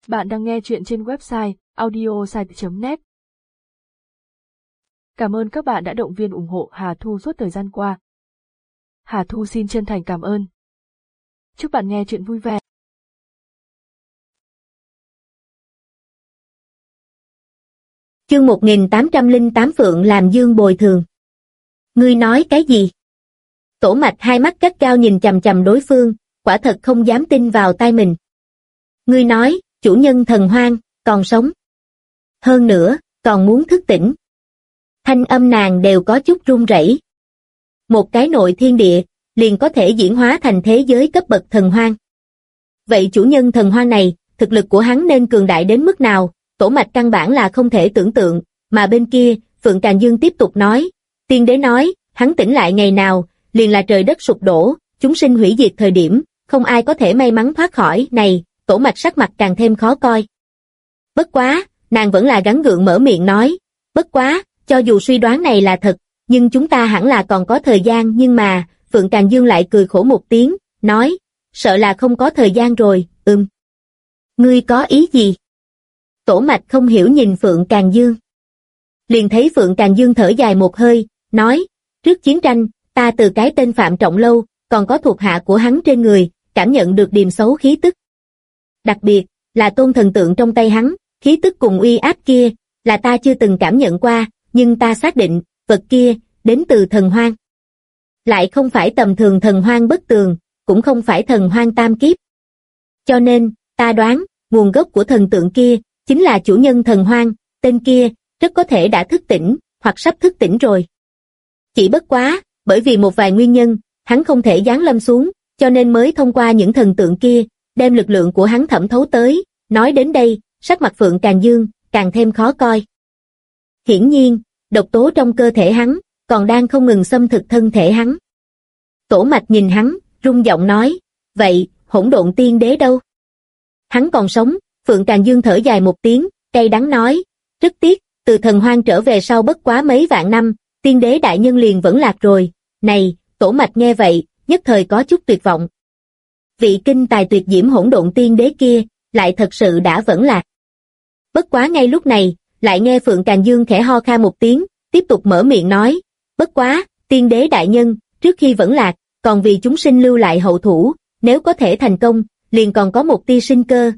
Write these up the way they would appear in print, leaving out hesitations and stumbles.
Bạn đang nghe chuyện trên website audiosite.net. Cảm ơn các bạn đã động viên ủng hộ Hà Thu suốt thời gian qua. Hà Thu xin chân thành cảm ơn. Chúc bạn nghe chuyện vui vẻ. Chương 1808 Phượng làm Dương bồi thường. Ngươi nói cái gì? Tổ Mạch hai mắt gắt gao nhìn chằm chằm đối phương, quả thật không dám tin vào tai mình. Ngươi nói, chủ nhân Thần Hoang, còn sống. Hơn nữa, còn muốn thức tỉnh. Thanh âm nàng đều có chút run rẩy. Một cái nội thiên địa, liền có thể diễn hóa thành thế giới cấp bậc thần hoang. Vậy chủ nhân thần hoang này, thực lực của hắn nên cường đại đến mức nào? Tổ Mạch căn bản là không thể tưởng tượng, mà bên kia, Phượng Càn Dương tiếp tục nói, tiên đế nói, hắn tỉnh lại ngày nào, liền là trời đất sụp đổ, chúng sinh hủy diệt thời điểm, không ai có thể may mắn thoát khỏi. Này, Tổ Mạch sắc mặt càng thêm khó coi. Bất quá, nàng vẫn là gắng gượng mở miệng nói, bất quá, cho dù suy đoán này là thật, nhưng chúng ta hẳn là còn có thời gian. Nhưng mà, Phượng Càn Dương lại cười khổ một tiếng, nói, sợ là không có thời gian rồi. Ngươi có ý gì? Tổ Mạch không hiểu nhìn Phượng Càn Dương. Liền thấy Phượng Càn Dương thở dài một hơi, nói, trước chiến tranh, ta từ cái tên Phạm Trọng Lâu, còn có thuộc hạ của hắn trên người, cảm nhận được điềm xấu khí tức. Đặc biệt, là tôn thần tượng trong tay hắn, khí tức cùng uy áp kia, là ta chưa từng cảm nhận qua, nhưng ta xác định, vật kia, đến từ thần hoang. Lại không phải tầm thường thần hoang bất tường, cũng không phải thần hoang tam kiếp. Cho nên, ta đoán, nguồn gốc của thần tượng kia, chính là chủ nhân thần hoang, tên kia, rất có thể đã thức tỉnh, hoặc sắp thức tỉnh rồi. Chỉ bất quá, bởi vì một vài nguyên nhân, hắn không thể giáng lâm xuống, cho nên mới thông qua những thần tượng kia, đem lực lượng của hắn thẩm thấu tới. Nói đến đây, sắc mặt Phượng Càn Dương, càng thêm khó coi. Hiển nhiên, độc tố trong cơ thể hắn, còn đang không ngừng xâm thực thân thể hắn. Tổ Mạch nhìn hắn, rung giọng nói, vậy, hỗn độn tiên đế đâu? Hắn còn sống. Phượng Càn Dương thở dài một tiếng, cay đắng nói, rất tiếc, từ thần hoang trở về sau bất quá mấy vạn năm, tiên đế đại nhân liền vẫn lạc rồi. Này, Tổ Mạch nghe vậy, nhất thời có chút tuyệt vọng. Vị kinh tài tuyệt diễm hỗn độn tiên đế kia, lại thật sự đã vẫn lạc. Bất quá ngay lúc này, lại nghe Phượng Càn Dương khẽ ho khan một tiếng, tiếp tục mở miệng nói, bất quá, tiên đế đại nhân, trước khi vẫn lạc, còn vì chúng sinh lưu lại hậu thủ, nếu có thể thành công, liền còn có một tia sinh cơ.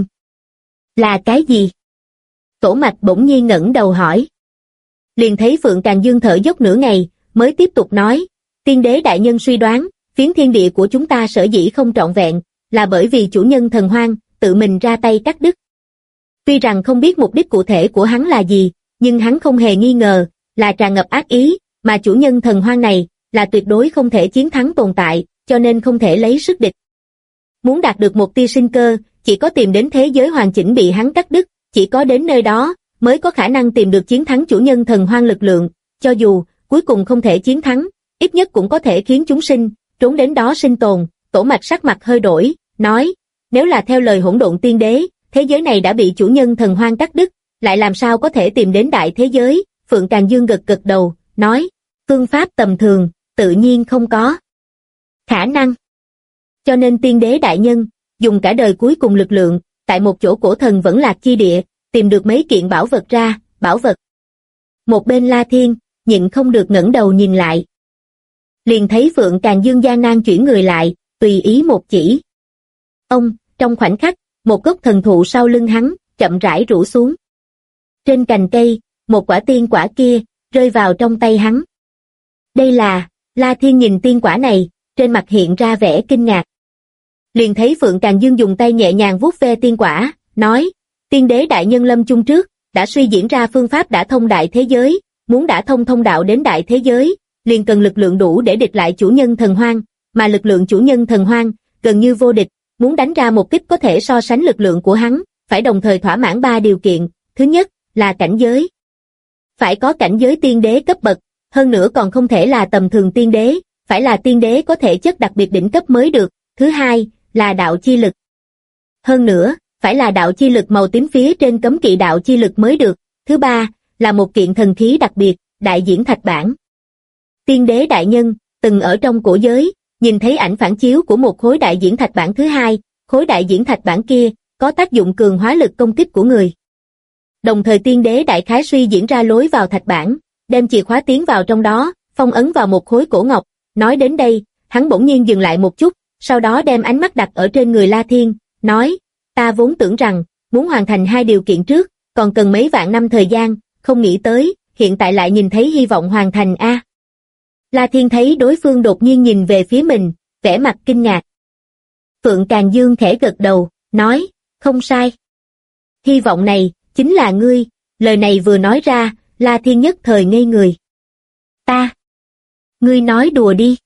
Là cái gì? Tổ Mạch bỗng nhiên ngẩng đầu hỏi. Liền thấy Phượng Càn Dương thở dốc nửa ngày, mới tiếp tục nói, tiên đế đại nhân suy đoán, phiến thiên địa của chúng ta sở dĩ không trọn vẹn, là bởi vì chủ nhân thần hoang, tự mình ra tay cắt đứt. Tuy rằng không biết mục đích cụ thể của hắn là gì, nhưng hắn không hề nghi ngờ, là tràn ngập ác ý, mà chủ nhân thần hoang này, là tuyệt đối không thể chiến thắng tồn tại, cho nên không thể lấy sức địch. Muốn đạt được một tia sinh cơ, chỉ có tìm đến thế giới hoàn chỉnh bị hắn cắt đứt, chỉ có đến nơi đó, mới có khả năng tìm được chiến thắng chủ nhân thần hoang lực lượng, cho dù, cuối cùng không thể chiến thắng, ít nhất cũng có thể khiến chúng sinh, trốn đến đó sinh tồn. Tổ Mạch sắc mặt hơi đổi, nói, nếu là theo lời hỗn độn tiên đế, thế giới này đã bị chủ nhân thần hoang cắt đứt, lại làm sao có thể tìm đến đại thế giới? Phượng Càn Dương gật gật đầu, nói, phương pháp tầm thường, tự nhiên không có khả năng. Cho nên tiên đế đại nhân, dùng cả đời cuối cùng lực lượng, tại một chỗ cổ thần vẫn lạc chi địa, tìm được mấy kiện bảo vật ra. Bảo vật? Một bên La Thiên, nhịn không được ngẩng đầu nhìn lại. Liền thấy Phượng Càn Dương gian nan chuyển người lại, tùy ý một chỉ. Trong khoảnh khắc, một gốc thần thụ sau lưng hắn, chậm rãi rủ xuống. Trên cành cây, một quả tiên quả kia, rơi vào trong tay hắn. Đây là, La Thiên nhìn tiên quả này, trên mặt hiện ra vẻ kinh ngạc. Liền thấy Phượng Càn Dương dùng tay nhẹ nhàng vuốt ve tiên quả, nói, tiên đế đại nhân lâm chung trước, đã suy diễn ra phương pháp đả thông đại thế giới, muốn đả thông thông đạo đến đại thế giới, liền cần lực lượng đủ để địch lại chủ nhân thần hoang, mà lực lượng chủ nhân thần hoang, gần như vô địch, muốn đánh ra một kích có thể so sánh lực lượng của hắn, phải đồng thời thỏa mãn 3 điều kiện. Thứ nhất, là cảnh giới. Phải có cảnh giới tiên đế cấp bậc, hơn nữa còn không thể là tầm thường tiên đế, phải là tiên đế có thể chất đặc biệt đỉnh cấp mới được. Thứ hai, là đạo chi lực. Hơn nữa, phải là đạo chi lực màu tím phía trên cấm kỵ đạo chi lực mới được. Thứ ba, là một kiện thần khí đặc biệt, đại diễn thạch bản. Tiên đế đại nhân, từng ở trong cổ giới, nhìn thấy ảnh phản chiếu của một khối đại diễn thạch bản thứ hai, khối đại diễn thạch bản kia, có tác dụng cường hóa lực công kích của người. Đồng thời tiên đế đại khái suy diễn ra lối vào thạch bản, đem chìa khóa tiến vào trong đó, phong ấn vào một khối cổ ngọc. Nói đến đây, hắn bỗng nhiên dừng lại một chút, sau đó đem ánh mắt đặt ở trên người La Thiên, nói, ta vốn tưởng rằng, muốn hoàn thành 2 điều kiện trước, còn cần mấy vạn năm thời gian, không nghĩ tới, hiện tại lại nhìn thấy hy vọng hoàn thành a. La Thiên thấy đối phương đột nhiên nhìn về phía mình, vẻ mặt kinh ngạc. Phượng Càn Dương khẽ gật đầu, nói, không sai. Hy vọng này, chính là ngươi. Lời này vừa nói ra, La Thiên nhất thời ngây người. Ta? Ngươi nói đùa đi.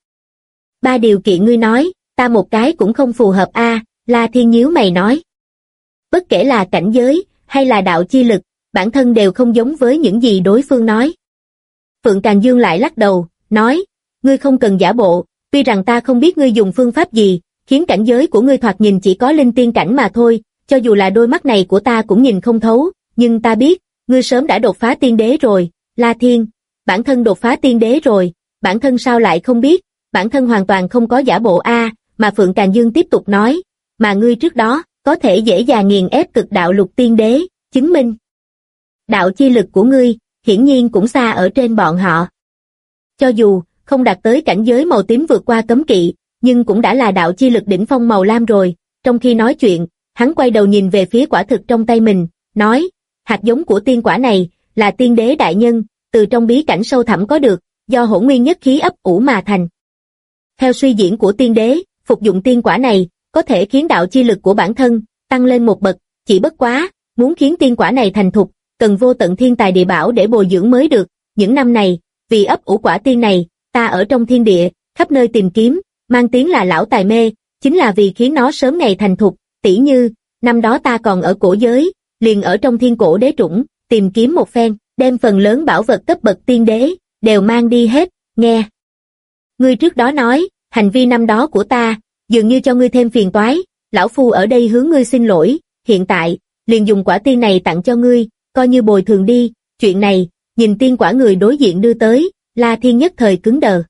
3 điều kiện ngươi nói, ta một cái cũng không phù hợp a. La Thiên nhíu mày nói. Bất kể là cảnh giới, hay là đạo chi lực, bản thân đều không giống với những gì đối phương nói. Phượng Càn Dương lại lắc đầu, nói, ngươi không cần giả bộ, tuy rằng ta không biết ngươi dùng phương pháp gì, khiến cảnh giới của ngươi thoạt nhìn chỉ có linh tiên cảnh mà thôi, cho dù là đôi mắt này của ta cũng nhìn không thấu, nhưng ta biết, ngươi sớm đã đột phá tiên đế rồi. La Thiên, bản thân đột phá tiên đế rồi, bản thân sao lại không biết, bản thân hoàn toàn không có giả bộ a. Mà Phượng Càn Dương tiếp tục nói, mà ngươi trước đó, có thể dễ dàng nghiền ép cực đạo lục tiên đế, chứng minh. Đạo chi lực của ngươi, hiển nhiên cũng xa ở trên bọn họ. Cho dù, không đạt tới cảnh giới màu tím vượt qua cấm kỵ, nhưng cũng đã là đạo chi lực đỉnh phong màu lam rồi. Trong khi nói chuyện, hắn quay đầu nhìn về phía quả thực trong tay mình, nói, hạt giống của tiên quả này, là tiên đế đại nhân, từ trong bí cảnh sâu thẳm có được, do hỗn nguyên nhất khí ấp ủ mà thành. Theo suy diễn của tiên đế, phục dụng tiên quả này, có thể khiến đạo chi lực của bản thân, tăng lên một bậc, chỉ bất quá, muốn khiến tiên quả này thành thục, cần vô tận thiên tài địa bảo để bồi dưỡng mới được. Những năm này, vì ấp ủ quả tiên này, ta ở trong thiên địa, khắp nơi tìm kiếm, mang tiếng là lão tài mê, chính là vì khiến nó sớm ngày thành thục. Tỉ như, năm đó ta còn ở cổ giới, liền ở trong thiên cổ đế trũng, tìm kiếm một phen, đem phần lớn bảo vật cấp bậc tiên đế, đều mang đi hết. Nghe ngươi trước đó nói, hành vi năm đó của ta, dường như cho ngươi thêm phiền toái, lão phu ở đây hướng ngươi xin lỗi, hiện tại, liền dùng quả tiên này tặng cho ngươi, coi như bồi thường đi. Chuyện này, nhìn tiên quả người đối diện đưa tới, La Thiên nhất thời cứng đờ.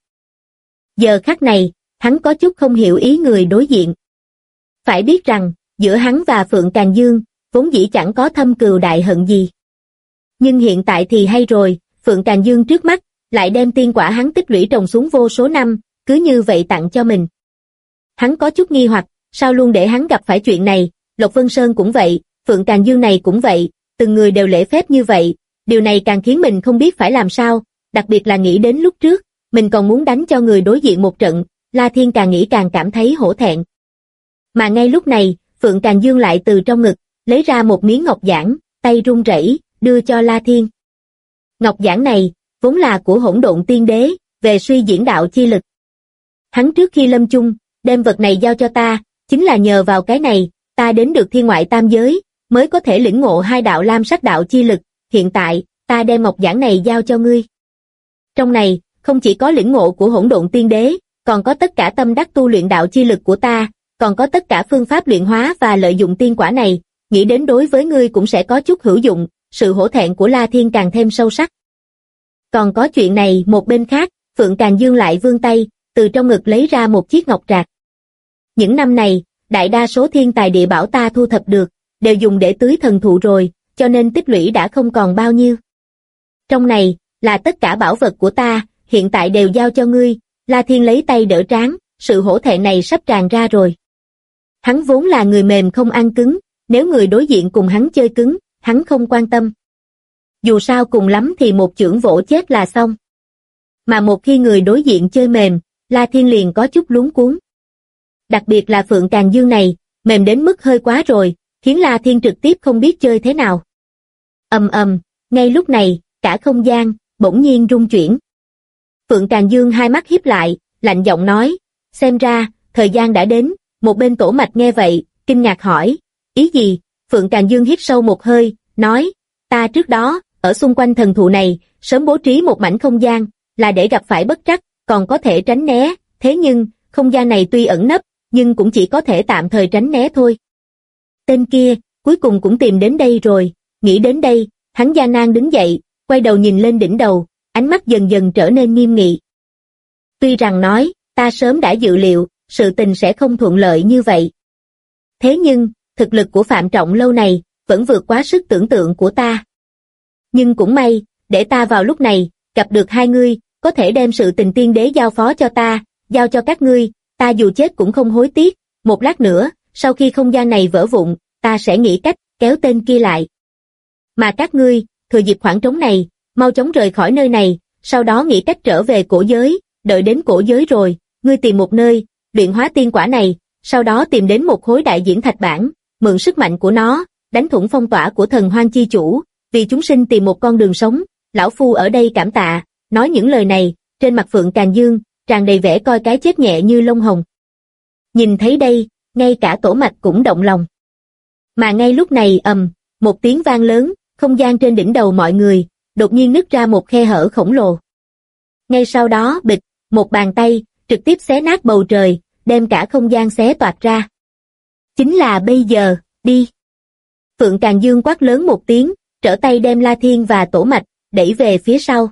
Giờ khắc này, hắn có chút không hiểu ý người đối diện. Phải biết rằng, giữa hắn và Phượng Càn Dương, vốn dĩ chẳng có thâm cừu đại hận gì. Nhưng hiện tại thì hay rồi, Phượng Càn Dương trước mắt, lại đem tiên quả hắn tích lũy trồng xuống vô số năm, cứ như vậy tặng cho mình. Hắn có chút nghi hoặc, sao luôn để hắn gặp phải chuyện này, Lộc Vân Sơn cũng vậy, Phượng Càn Dương này cũng vậy, từng người đều lễ phép như vậy, điều này càng khiến mình không biết phải làm sao, đặc biệt là nghĩ đến lúc trước, mình còn muốn đánh cho người đối diện một trận, La Thiên càng nghĩ càng cảm thấy hổ thẹn. Mà ngay lúc này, Phượng Càn Dương lại từ trong ngực, lấy ra một miếng ngọc giản, tay run rẩy, đưa cho La Thiên. Ngọc giản này, vốn là của Hỗn Độn Tiên Đế, về suy diễn đạo chi lực. Hắn trước khi lâm chung, đem vật này giao cho ta, chính là nhờ vào cái này, ta đến được thiên ngoại tam giới, mới có thể lĩnh ngộ 2 đạo lam sắc đạo chi lực, hiện tại, ta đem ngọc giản này giao cho ngươi. Trong này, không chỉ có lĩnh ngộ của Hỗn Độn Tiên Đế, còn có tất cả tâm đắc tu luyện đạo chi lực của ta, còn có tất cả phương pháp luyện hóa và lợi dụng tiên quả này, nghĩ đến đối với ngươi cũng sẽ có chút hữu dụng. Sự hổ thẹn của La Thiên càng thêm sâu sắc. Còn có chuyện này, một bên khác, Phượng Càn Dương lại vươn tay, từ trong ngực lấy ra một chiếc ngọc trạc. Những năm này, đại đa số thiên tài địa bảo ta thu thập được, đều dùng để tưới thần thụ rồi, cho nên tích lũy đã không còn bao nhiêu. Trong này, là tất cả bảo vật của ta, hiện tại đều giao cho ngươi. La Thiên lấy tay đỡ trán, sự hổ thẹn này sắp tràn ra rồi. Hắn vốn là người mềm không ăn cứng, nếu người đối diện cùng hắn chơi cứng, hắn không quan tâm. Dù sao cùng lắm thì một chưởng vỗ chết là xong. Mà một khi người đối diện chơi mềm, La Thiên liền có chút luống cuống. Đặc biệt là Phượng Càn Dương này, mềm đến mức hơi quá rồi, khiến La Thiên trực tiếp không biết chơi thế nào. Ầm ầm, ngay lúc này, cả không gian, bỗng nhiên rung chuyển. Phượng Càn Dương hai mắt híp lại, lạnh giọng nói, xem ra, thời gian đã đến. Một bên Tổ Mạch nghe vậy, kinh ngạc hỏi, ý gì? Phượng Càn Dương hít sâu một hơi, nói, ta trước đó, ở xung quanh thần thụ này, sớm bố trí một mảnh không gian, là để gặp phải bất trắc, còn có thể tránh né, thế nhưng, không gian này tuy ẩn nấp, nhưng cũng chỉ có thể tạm thời tránh né thôi. Tên kia, cuối cùng cũng tìm đến đây rồi, nghĩ đến đây, hắn gian nan đứng dậy, quay đầu nhìn lên đỉnh đầu, ánh mắt dần dần trở nên nghiêm nghị. Tuy rằng nói, ta sớm đã dự liệu, sự tình sẽ không thuận lợi như vậy. Thế nhưng, thực lực của Phạm Trọng Lâu này vẫn vượt quá sức tưởng tượng của ta. Nhưng cũng may, để ta vào lúc này, gặp được hai ngươi, có thể đem sự tình tiên đế giao phó cho ta, giao cho các ngươi, ta dù chết cũng không hối tiếc. Một lát nữa, sau khi không gian này vỡ vụn, ta sẽ nghĩ cách kéo tên kia lại. Mà các ngươi, thừa dịp khoảng trống này, mau chóng rời khỏi nơi này, sau đó nghĩ cách trở về cổ giới, đợi đến cổ giới rồi, ngươi tìm một nơi, luyện hóa tiên quả này, sau đó tìm đến một khối đại diễn thạch bản, mượn sức mạnh của nó, đánh thủng phong tỏa của thần hoang chi chủ, vì chúng sinh tìm một con đường sống, lão phu ở đây cảm tạ. Nói những lời này, trên mặt Phượng Càn Dương, tràn đầy vẻ coi cái chết nhẹ như lông hồng. Nhìn thấy đây, ngay cả Tổ Mạch cũng động lòng. Mà ngay lúc này một tiếng vang lớn, không gian trên đỉnh đầu mọi người, đột nhiên nứt ra một khe hở khổng lồ. Ngay sau đó bịch, một bàn tay, trực tiếp xé nát bầu trời, đem cả không gian xé toạc ra. Chính là bây giờ, đi. Phượng Càn Dương quát lớn một tiếng, trở tay đem La Thiên và Tổ Mạch, đẩy về phía sau.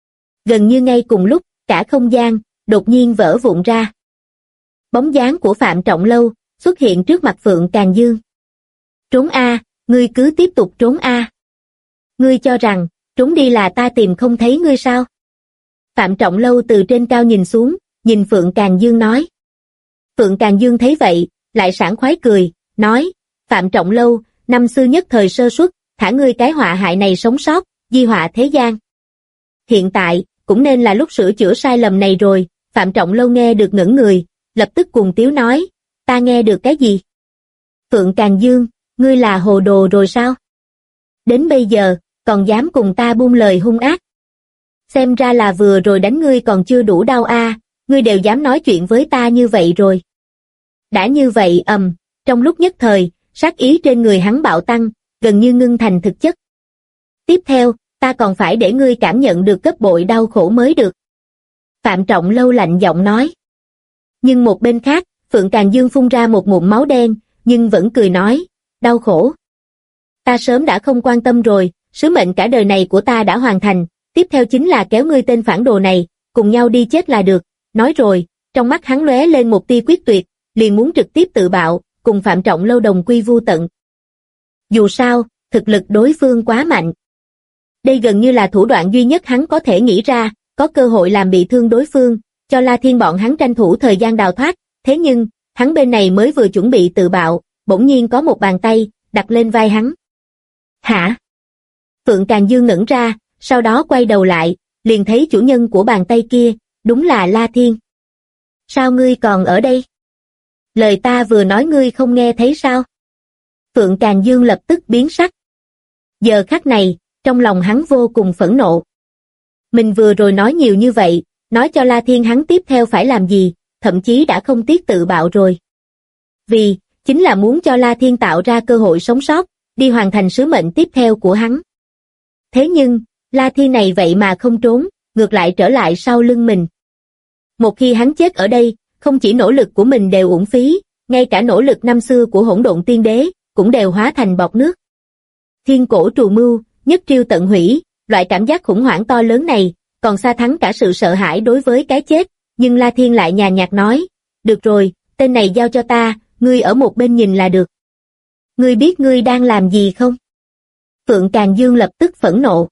Gần như ngay cùng lúc, cả không gian, đột nhiên vỡ vụn ra. Bóng dáng của Phạm Trọng Lâu, xuất hiện trước mặt Phượng Càn Dương. Trốn A, ngươi cứ tiếp tục trốn A. Ngươi cho rằng, trốn đi là ta tìm không thấy ngươi sao? Phạm Trọng Lâu từ trên cao nhìn xuống, nhìn Phượng Càn Dương nói. Phượng Càn Dương thấy vậy, lại sảng khoái cười, nói, Phạm Trọng Lâu, năm xưa nhất thời sơ suất, thả ngươi cái họa hại này sống sót, di họa thế gian. Hiện tại, cũng nên là lúc sửa chữa sai lầm này rồi. Phạm Trọng Lâu nghe được ngẩn người, lập tức cùng tiếu nói, ta nghe được cái gì? Phượng Càn Dương, ngươi là hồ đồ rồi sao? Đến bây giờ, còn dám cùng ta buông lời hung ác. Xem ra là vừa rồi đánh ngươi còn chưa đủ đau a, ngươi đều dám nói chuyện với ta như vậy rồi. Đã như vậy trong lúc nhất thời, sát ý trên người hắn bạo tăng, gần như ngưng thành thực chất. Tiếp theo, ta còn phải để ngươi cảm nhận được gấp bội đau khổ mới được. Phạm Trọng Lâu lạnh giọng nói. Nhưng một bên khác, Phượng Càn Dương phun ra một ngụm máu đen, nhưng vẫn cười nói, đau khổ. Ta sớm đã không quan tâm rồi, sứ mệnh cả đời này của ta đã hoàn thành, tiếp theo chính là kéo ngươi tên phản đồ này, cùng nhau đi chết là được. Nói rồi, trong mắt hắn lóe lên một tia quyết tuyệt, liền muốn trực tiếp tự bạo, cùng Phạm Trọng Lâu đồng quy vu tận. Dù sao, thực lực đối phương quá mạnh. Đây gần như là thủ đoạn duy nhất hắn có thể nghĩ ra, có cơ hội làm bị thương đối phương, cho La Thiên bọn hắn tranh thủ thời gian đào thoát. Thế nhưng, hắn bên này mới vừa chuẩn bị tự bạo, bỗng nhiên có một bàn tay, đặt lên vai hắn. Hả? Phượng Càn Dương ngẩn ra, sau đó quay đầu lại, liền thấy chủ nhân của bàn tay kia, đúng là La Thiên. Sao ngươi còn ở đây? Lời ta vừa nói ngươi không nghe thấy sao? Phượng Càn Dương lập tức biến sắc. Giờ khắc này, trong lòng hắn vô cùng phẫn nộ. Mình vừa rồi nói nhiều như vậy, nói cho La Thiên hắn tiếp theo phải làm gì, thậm chí đã không tiếc tự bạo rồi. Vì, chính là muốn cho La Thiên tạo ra cơ hội sống sót, đi hoàn thành sứ mệnh tiếp theo của hắn. Thế nhưng, La Thiên này vậy mà không trốn, ngược lại trở lại sau lưng mình. Một khi hắn chết ở đây, không chỉ nỗ lực của mình đều uổng phí, ngay cả nỗ lực năm xưa của Hỗn Độn Tiên Đế, cũng đều hóa thành bọt nước. Thiên cổ trù mưu, nhất triêu tận hủy, loại cảm giác khủng hoảng to lớn này, còn xa thắng cả sự sợ hãi đối với cái chết, nhưng La Thiên lại nhàn nhạt nói, được rồi, tên này giao cho ta, ngươi ở một bên nhìn là được. Ngươi biết ngươi đang làm gì không? Phượng Càn Dương lập tức phẫn nộ.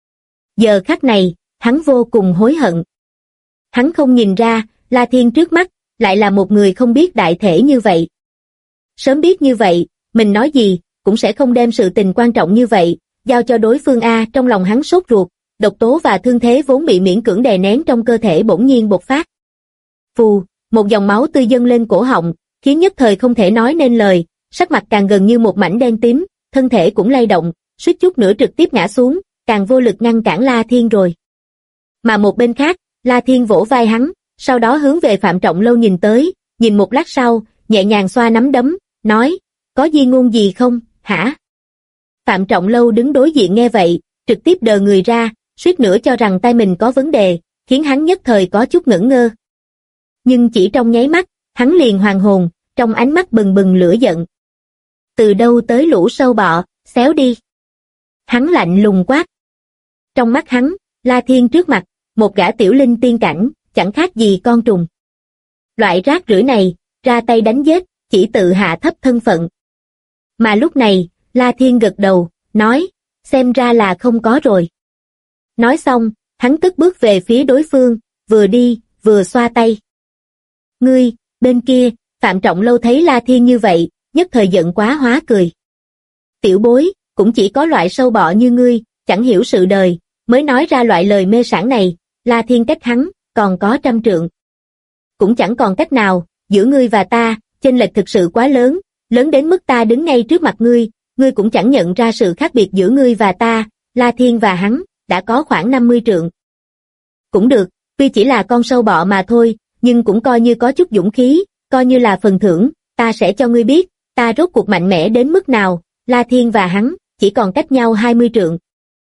Giờ khắc này, hắn vô cùng hối hận. Hắn không nhìn ra, La Thiên trước mắt, lại là một người không biết đại thể như vậy. Sớm biết như vậy, mình nói gì, cũng sẽ không đem sự tình quan trọng như vậy, giao cho đối phương a. Trong lòng hắn sốt ruột, độc tố và thương thế vốn bị miễn cưỡng đè nén trong cơ thể bỗng nhiên bộc phát. Phù, một dòng máu tươi dâng lên cổ họng, khiến nhất thời không thể nói nên lời, sắc mặt càng gần như một mảnh đen tím, thân thể cũng lay động, suýt chút nữa trực tiếp ngã xuống, càng vô lực ngăn cản La Thiên rồi. Mà một bên khác, La Thiên vỗ vai hắn, sau đó hướng về Phạm Trọng Lâu nhìn tới, nhìn một lát sau, nhẹ nhàng xoa nắm đấm, nói, có di ngôn gì không, hả? Phạm Trọng Lâu đứng đối diện nghe vậy, trực tiếp đờ người ra, suýt nữa cho rằng tay mình có vấn đề, khiến hắn nhất thời có chút ngẩn ngơ. Nhưng chỉ trong nháy mắt, hắn liền hoàn hồn, trong ánh mắt bừng bừng lửa giận. Từ đâu tới lũ sâu bọ, xéo đi. Hắn lạnh lùng quát. Trong mắt hắn, La Thiên trước mặt, một gã tiểu linh tiên cảnh, chẳng khác gì con trùng. Loại rác rưởi này, ra tay đánh giết, chỉ tự hạ thấp thân phận. Mà lúc này, La Thiên gật đầu, nói, xem ra là không có rồi. Nói xong, hắn cất bước về phía đối phương, vừa đi, vừa xoa tay. Ngươi, bên kia, Phạm Trọng Lâu thấy La Thiên như vậy, nhất thời giận quá hóa cười. Tiểu bối, cũng chỉ có loại sâu bọ như ngươi, chẳng hiểu sự đời, mới nói ra loại lời mê sảng này. La Thiên cách hắn, còn có 100 trượng. Cũng chẳng còn cách nào, giữa ngươi và ta, chênh lệch thực sự quá lớn, lớn đến mức ta đứng ngay trước mặt ngươi cũng chẳng nhận ra sự khác biệt giữa ngươi và ta. La Thiên và hắn, đã có khoảng 50 trượng. Cũng được, tuy chỉ là con sâu bọ mà thôi, nhưng cũng coi như có chút dũng khí, coi như là phần thưởng, ta sẽ cho ngươi biết, ta rốt cuộc mạnh mẽ đến mức nào. La Thiên và hắn, chỉ còn cách nhau 20 trượng.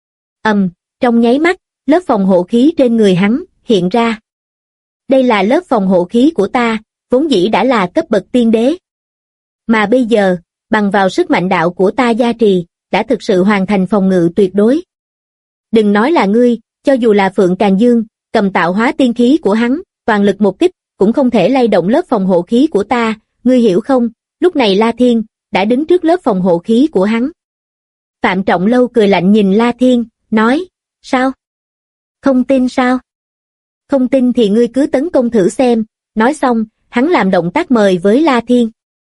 Trong nháy mắt, lớp phòng hộ khí trên người hắn, hiện ra. Đây là lớp phòng hộ khí của ta, vốn dĩ đã là cấp bậc tiên đế. Mà bây giờ, bằng vào sức mạnh đạo của ta gia trì, đã thực sự hoàn thành phòng ngự tuyệt đối. Đừng nói là ngươi, cho dù là Phượng Càn Dương, cầm tạo hóa tiên khí của hắn, toàn lực một kích, cũng không thể lay động lớp phòng hộ khí của ta, ngươi hiểu không? Lúc này La Thiên, đã đứng trước lớp phòng hộ khí của hắn. Phạm Trọng Lâu cười lạnh nhìn La Thiên, nói, sao? Không tin sao? Không tin thì ngươi cứ tấn công thử xem. Nói xong, hắn làm động tác mời với La Thiên.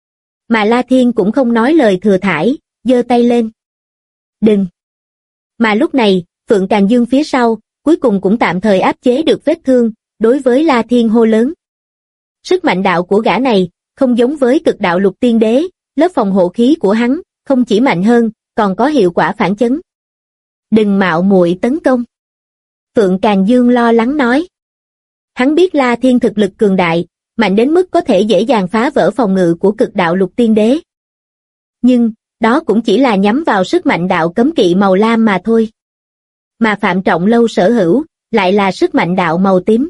Mà La Thiên cũng không nói lời thừa thãi, giơ tay lên. Đừng! Mà lúc này, Phượng Càn Dương phía sau, cuối cùng cũng tạm thời áp chế được vết thương, đối với La Thiên hô lớn. Sức mạnh đạo của gã này, không giống với cực đạo lục tiên đế, lớp phòng hộ khí của hắn, không chỉ mạnh hơn, còn có hiệu quả phản chấn. Đừng mạo muội tấn công. Phượng Càn Dương lo lắng nói. Hắn biết La Thiên thực lực cường đại, mạnh đến mức có thể dễ dàng phá vỡ phòng ngự của cực đạo lục tiên đế. Nhưng, đó cũng chỉ là nhắm vào sức mạnh đạo cấm kỵ màu lam mà thôi. Mà Phạm Trọng Lâu sở hữu, lại là sức mạnh đạo màu tím.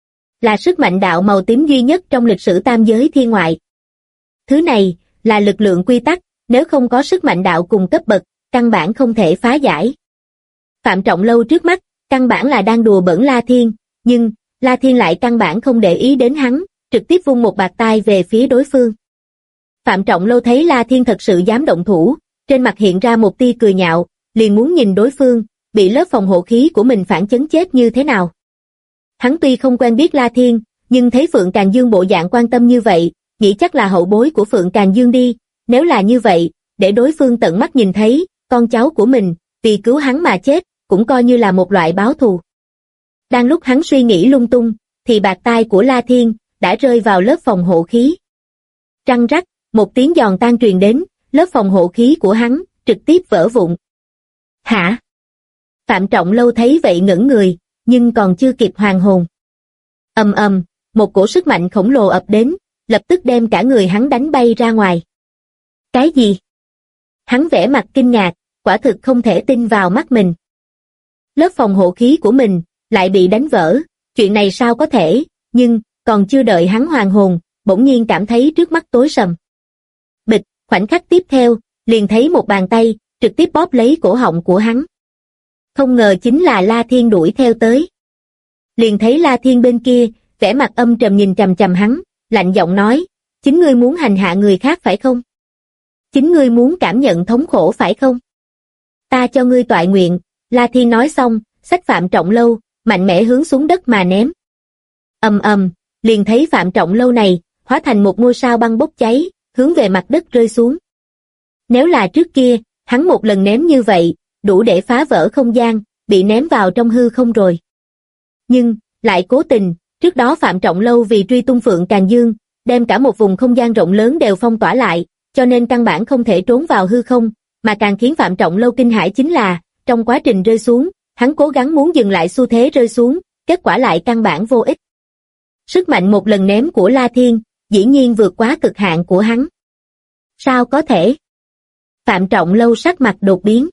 Là sức mạnh đạo màu tím duy nhất trong lịch sử tam giới thiên ngoại. Thứ này, là lực lượng quy tắc, nếu không có sức mạnh đạo cùng cấp bậc, căn bản không thể phá giải. Phạm Trọng Lâu trước mắt, căn bản là đang đùa bỡn La Thiên, nhưng, La Thiên lại căn bản không để ý đến hắn, trực tiếp vung một bạt tai về phía đối phương. Phạm Trọng Lâu thấy La Thiên thật sự dám động thủ, trên mặt hiện ra một tia cười nhạo, liền muốn nhìn đối phương, bị lớp phòng hộ khí của mình phản chấn chết như thế nào. Hắn tuy không quen biết La Thiên, nhưng thấy Phượng Càn Dương bộ dạng quan tâm như vậy, nghĩ chắc là hậu bối của Phượng Càn Dương đi, nếu là như vậy, để đối phương tận mắt nhìn thấy, con cháu của mình, vì cứu hắn mà chết, cũng coi như là một loại báo thù. Đang lúc hắn suy nghĩ lung tung, thì bạt tai của La Thiên, đã rơi vào lớp phòng hộ khí. Răng rắc, một tiếng giòn tan truyền đến, lớp phòng hộ khí của hắn, trực tiếp vỡ vụn. Hả? Phạm Trọng Lâu thấy vậy ngẩn người, nhưng còn chưa kịp hoàn hồn. Một cổ sức mạnh khổng lồ ập đến, lập tức đem cả người hắn đánh bay ra ngoài. Cái gì? Hắn vẻ mặt kinh ngạc, quả thực không thể tin vào mắt mình. Lớp phòng hộ khí của mình, lại bị đánh vỡ, chuyện này sao có thể, nhưng, còn chưa đợi hắn hoàn hồn, bỗng nhiên cảm thấy trước mắt tối sầm. Bịch, khoảnh khắc tiếp theo, liền thấy một bàn tay, trực tiếp bóp lấy cổ họng của hắn. Không ngờ chính là La Thiên đuổi theo tới. Liền thấy La Thiên bên kia, vẻ mặt âm trầm nhìn chằm chằm hắn, lạnh giọng nói, chính ngươi muốn hành hạ người khác phải không? Chính ngươi muốn cảm nhận thống khổ phải không? Ta cho ngươi toại nguyện. La Thiên nói xong, xách Phạm Trọng Lâu, mạnh mẽ hướng xuống đất mà ném. Liền thấy Phạm Trọng Lâu này, hóa thành một ngôi sao băng bốc cháy, hướng về mặt đất rơi xuống. Nếu là trước kia, hắn một lần ném như vậy, đủ để phá vỡ không gian, bị ném vào trong hư không rồi. Nhưng, lại cố tình, trước đó Phạm Trọng Lâu vì truy tung Phượng Càn Dương, đem cả một vùng không gian rộng lớn đều phong tỏa lại, cho nên căn bản không thể trốn vào hư không, mà càng khiến Phạm Trọng Lâu kinh hãi chính là, trong quá trình rơi xuống, hắn cố gắng muốn dừng lại xu thế rơi xuống, kết quả lại căn bản vô ích. Sức mạnh một lần ném của La Thiên, dĩ nhiên vượt quá cực hạn của hắn. Sao có thể? Phạm Trọng Lâu sắc mặt đột biến.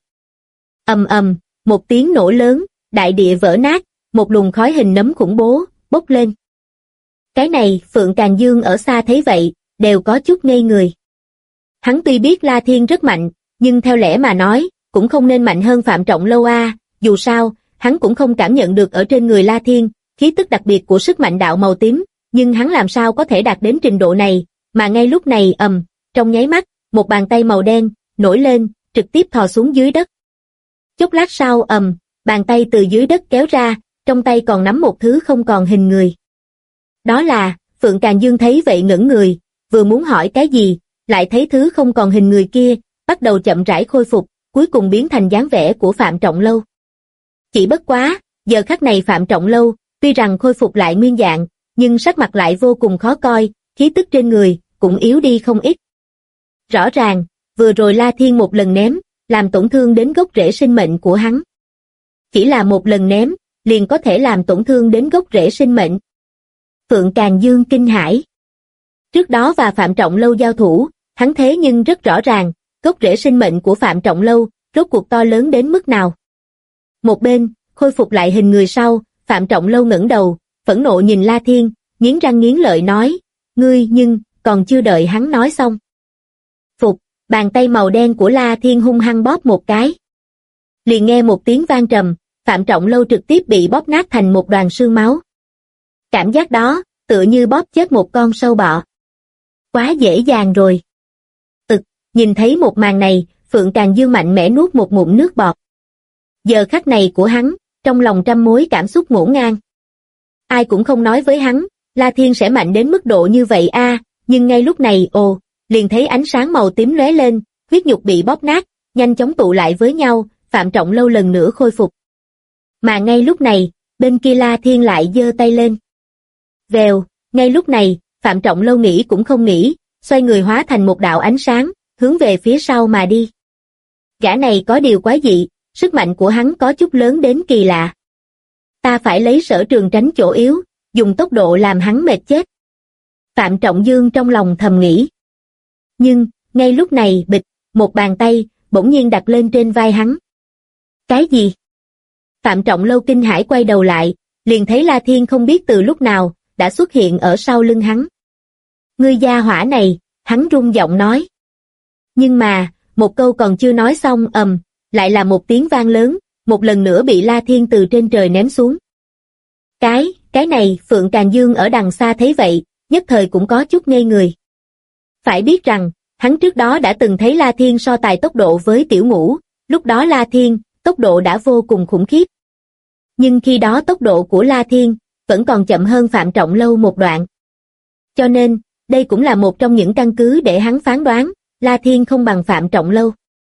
Một tiếng nổ lớn, đại địa vỡ nát, một luồng khói hình nấm khủng bố, bốc lên. Cái này, Phượng Càn Dương ở xa thấy vậy, đều có chút ngây người. Hắn tuy biết La Thiên rất mạnh, nhưng theo lẽ mà nói, cũng không nên mạnh hơn Phạm Trọng Lâu a. Dù sao, hắn cũng không cảm nhận được ở trên người La Thiên, khí tức đặc biệt của sức mạnh đạo màu tím, nhưng hắn làm sao có thể đạt đến trình độ này, mà ngay lúc này trong nháy mắt, một bàn tay màu đen, nổi lên, trực tiếp thò xuống dưới đất. Chốc lát sau bàn tay từ dưới đất kéo ra, trong tay còn nắm một thứ không còn hình người. Đó là, Phượng Càn Dương thấy vậy ngẩn người, vừa muốn hỏi cái gì, lại thấy thứ không còn hình người kia, bắt đầu chậm rãi khôi phục, cuối cùng biến thành dáng vẻ của Phạm Trọng Lâu. Chỉ bất quá, giờ khắc này Phạm Trọng Lâu, tuy rằng khôi phục lại nguyên dạng, nhưng sắc mặt lại vô cùng khó coi, khí tức trên người, cũng yếu đi không ít. Rõ ràng, vừa rồi La Thiên một lần ném, làm tổn thương đến gốc rễ sinh mệnh của hắn. Chỉ là một lần ném, liền có thể làm tổn thương đến gốc rễ sinh mệnh. Phượng Càn Dương kinh hãi. Trước đó và Phạm Trọng Lâu giao thủ, hắn thế nhưng rất rõ ràng, gốc rễ sinh mệnh của Phạm Trọng Lâu, rốt cuộc to lớn đến mức nào. Một bên, khôi phục lại hình người sau, Phạm Trọng Lâu ngẩng đầu, phẫn nộ nhìn La Thiên, nghiến răng nghiến lợi nói, ngươi nhưng, còn chưa đợi hắn nói xong. Phục, bàn tay màu đen của La Thiên hung hăng bóp một cái. Liền nghe một tiếng vang trầm, Phạm Trọng Lâu trực tiếp bị bóp nát thành một đoàn xương máu. Cảm giác đó, tựa như bóp chết một con sâu bọ. Quá dễ dàng rồi. Nhìn thấy một màn này, Phượng Càn Dương mạnh mẽ nuốt một ngụm nước bọt. Giờ khắc này của hắn, trong lòng trăm mối cảm xúc ngổn ngang. Ai cũng không nói với hắn, La Thiên sẽ mạnh đến mức độ như vậy nhưng ngay lúc này liền thấy ánh sáng màu tím lóe lên, huyết nhục bị bóp nát, nhanh chóng tụ lại với nhau, Phạm Trọng Lâu lần nữa khôi phục. Mà ngay lúc này, bên kia La Thiên lại giơ tay lên. Vèo, ngay lúc này, Phạm Trọng Lâu nghĩ cũng không nghĩ, xoay người hóa thành một đạo ánh sáng, hướng về phía sau mà đi. Gã này có điều quái dị, sức mạnh của hắn có chút lớn đến kỳ lạ. Ta phải lấy Sở Trường tránh chỗ yếu, dùng tốc độ làm hắn mệt chết. Phạm Trọng Dương trong lòng thầm nghĩ. Nhưng, ngay lúc này bịch, một bàn tay, bỗng nhiên đặt lên trên vai hắn. Cái gì? Phạm Trọng Lâu kinh hãi quay đầu lại, liền thấy La Thiên không biết từ lúc nào, đã xuất hiện ở sau lưng hắn. Ngươi gia hỏa này, hắn rung giọng nói. Nhưng mà, một câu còn chưa nói xong lại là một tiếng vang lớn, một lần nữa bị La Thiên từ trên trời ném xuống. Cái này, Phượng Càn Dương ở đằng xa thấy vậy, nhất thời cũng có chút ngây người. Phải biết rằng, hắn trước đó đã từng thấy La Thiên so tài tốc độ với Tiểu Ngũ, lúc đó La Thiên, tốc độ đã vô cùng khủng khiếp. Nhưng khi đó tốc độ của La Thiên, vẫn còn chậm hơn Phạm Trọng Lâu một đoạn. Cho nên, đây cũng là một trong những căn cứ để hắn phán đoán, La Thiên không bằng Phạm Trọng Lâu.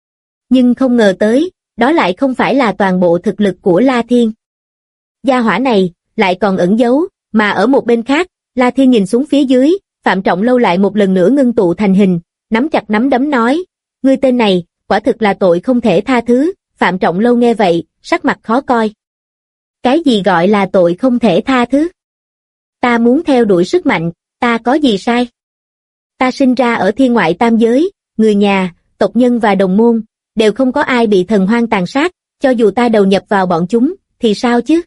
Nhưng không ngờ tới, đó lại không phải là toàn bộ thực lực của La Thiên. Gia hỏa này, lại còn ẩn giấu, mà ở một bên khác, La Thiên nhìn xuống phía dưới, Phạm Trọng Lâu lại một lần nữa ngưng tụ thành hình, nắm chặt nắm đấm nói, ngươi tên này, quả thực là tội không thể tha thứ. Phạm Trọng Lâu nghe vậy, sắc mặt khó coi. Cái gì gọi là tội không thể tha thứ? Ta muốn theo đuổi sức mạnh, ta có gì sai? Ta sinh ra ở thiên ngoại tam giới, người nhà, tộc nhân và đồng môn, đều không có ai bị thần hoang tàn sát, cho dù ta đầu nhập vào bọn chúng, thì sao chứ?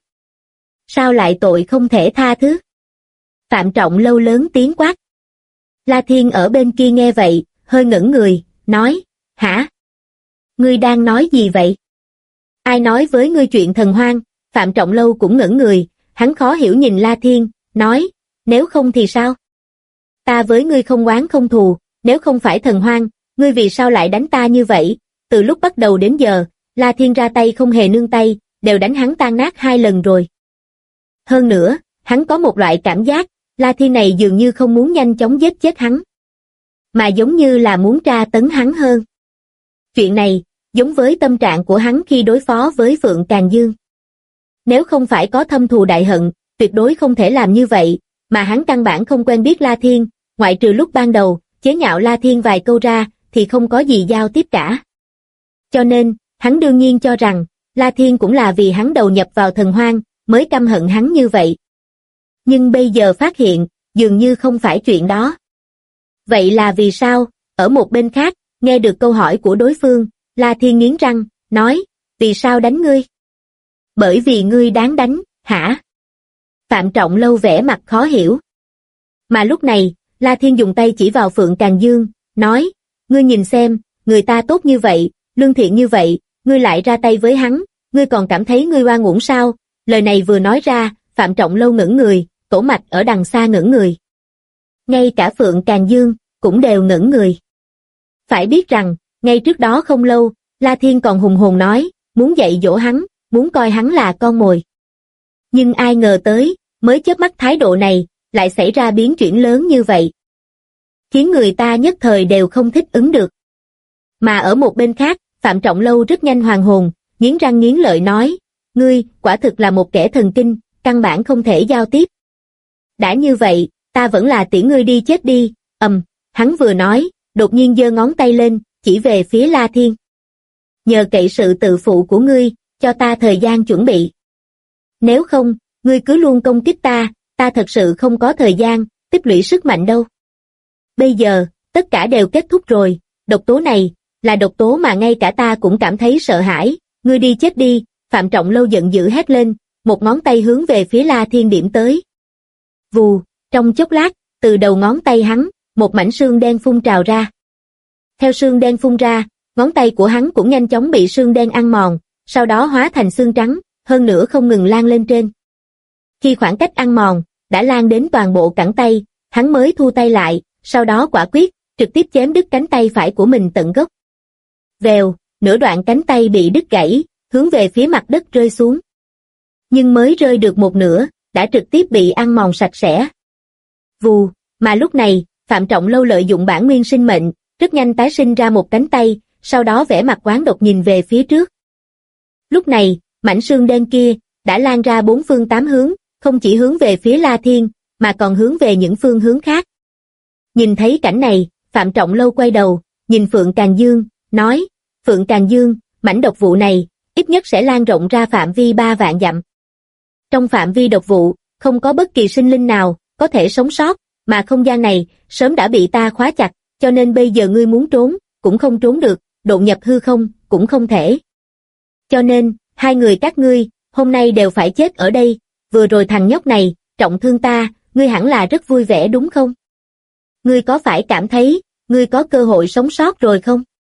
Sao lại tội không thể tha thứ? Phạm Trọng Lâu lớn tiếng quát. La Thiên ở bên kia nghe vậy, hơi ngẩn người, nói, hả? Ngươi đang nói gì vậy? Ai nói với ngươi chuyện thần hoang? Phạm Trọng Lâu cũng ngẩn người, hắn khó hiểu nhìn La Thiên, nói, nếu không thì sao? Ta với ngươi không oán không thù, nếu không phải thần hoang, ngươi vì sao lại đánh ta như vậy? Từ lúc bắt đầu đến giờ, La Thiên ra tay không hề nương tay, đều đánh hắn tan nát 2 lần rồi. Hơn nữa, hắn có một loại cảm giác, La Thiên này dường như không muốn nhanh chóng giết chết hắn, mà giống như là muốn tra tấn hắn hơn. Chuyện này, giống với tâm trạng của hắn khi đối phó với Phượng Càn Dương. Nếu không phải có thâm thù đại hận, tuyệt đối không thể làm như vậy, mà hắn căn bản không quen biết La Thiên, ngoại trừ lúc ban đầu, chế nhạo La Thiên vài câu ra, thì không có gì giao tiếp cả. Cho nên, hắn đương nhiên cho rằng, La Thiên cũng là vì hắn đầu nhập vào thần hoang, mới căm hận hắn như vậy. Nhưng bây giờ phát hiện, dường như không phải chuyện đó. Vậy là vì sao? Ở một bên khác, nghe được câu hỏi của đối phương, La Thiên nghiến răng, nói, vì sao đánh ngươi? Bởi vì ngươi đáng đánh, hả? Phạm Trọng Lâu vẻ mặt khó hiểu. Mà lúc này, La Thiên dùng tay chỉ vào Phượng Càn Dương, nói, ngươi nhìn xem, người ta tốt như vậy, lương thiện như vậy, ngươi lại ra tay với hắn, ngươi còn cảm thấy ngươi oan uổng sao? Lời này vừa nói ra, Phạm Trọng Lâu ngẩn người, Tổ Mạch ở đằng xa ngẩn người. Ngay cả Phượng Càn Dương, cũng đều ngẩn người. Phải biết rằng, Ngay trước đó không lâu, La Thiên còn hùng hồn nói, muốn dạy dỗ hắn, muốn coi hắn là con mồi. Nhưng ai ngờ tới, mới chớp mắt thái độ này, lại xảy ra biến chuyển lớn như vậy. Khiến người ta nhất thời đều không thích ứng được. Mà ở một bên khác, Phạm Trọng Lâu rất nhanh hoàn hồn, nghiến răng nghiến lợi nói, ngươi, quả thực là một kẻ thần kinh, căn bản không thể giao tiếp. Đã như vậy, ta vẫn là tiễn ngươi đi chết đi, hắn vừa nói, đột nhiên giơ ngón tay lên, chỉ về phía La Thiên. Nhờ cậy sự tự phụ của ngươi, cho ta thời gian chuẩn bị. Nếu không, ngươi cứ luôn công kích ta thật sự không có thời gian, tích lũy sức mạnh đâu. Bây giờ, tất cả đều kết thúc rồi, độc tố này, là độc tố mà ngay cả ta cũng cảm thấy sợ hãi, ngươi đi chết đi, Phạm Trọng Lâu giận dữ hét lên, một ngón tay hướng về phía La Thiên điểm tới. Vù, trong chốc lát, từ đầu ngón tay hắn, một mảnh sương đen phun trào ra. Theo sương đen phun ra, ngón tay của hắn cũng nhanh chóng bị sương đen ăn mòn, sau đó hóa thành xương trắng, hơn nữa không ngừng lan lên trên. Khi khoảng cách ăn mòn đã lan đến toàn bộ cẳng tay, hắn mới thu tay lại, sau đó quả quyết, trực tiếp chém đứt cánh tay phải của mình tận gốc. Vèo, nửa đoạn cánh tay bị đứt gãy, hướng về phía mặt đất rơi xuống. Nhưng mới rơi được một nửa, đã trực tiếp bị ăn mòn sạch sẽ. Vù, mà lúc này, Phạm Trọng Lâu lợi dụng bản nguyên sinh mệnh, rất nhanh tái sinh ra một cánh tay, sau đó vẻ mặt quán độc nhìn về phía trước. Lúc này, mảnh xương đen kia, đã lan ra bốn phương tám hướng, không chỉ hướng về phía La Thiên, mà còn hướng về những phương hướng khác. Nhìn thấy cảnh này, Phạm Trọng Lâu quay đầu, nhìn Phượng Càn Dương, nói, Phượng Càn Dương, mảnh độc vụ này, ít nhất sẽ lan rộng ra phạm vi 3 vạn dặm. Trong phạm vi độc vụ, không có bất kỳ sinh linh nào, có thể sống sót, mà không gian này, sớm đã bị ta khóa chặt, cho nên bây giờ ngươi muốn trốn, cũng không trốn được, đột nhập hư không, cũng không thể. Cho nên, hai người các ngươi, hôm nay đều phải chết ở đây, vừa rồi thằng nhóc này, trọng thương ta, ngươi hẳn là rất vui vẻ đúng không? Ngươi có phải cảm thấy, ngươi có cơ hội sống sót rồi không?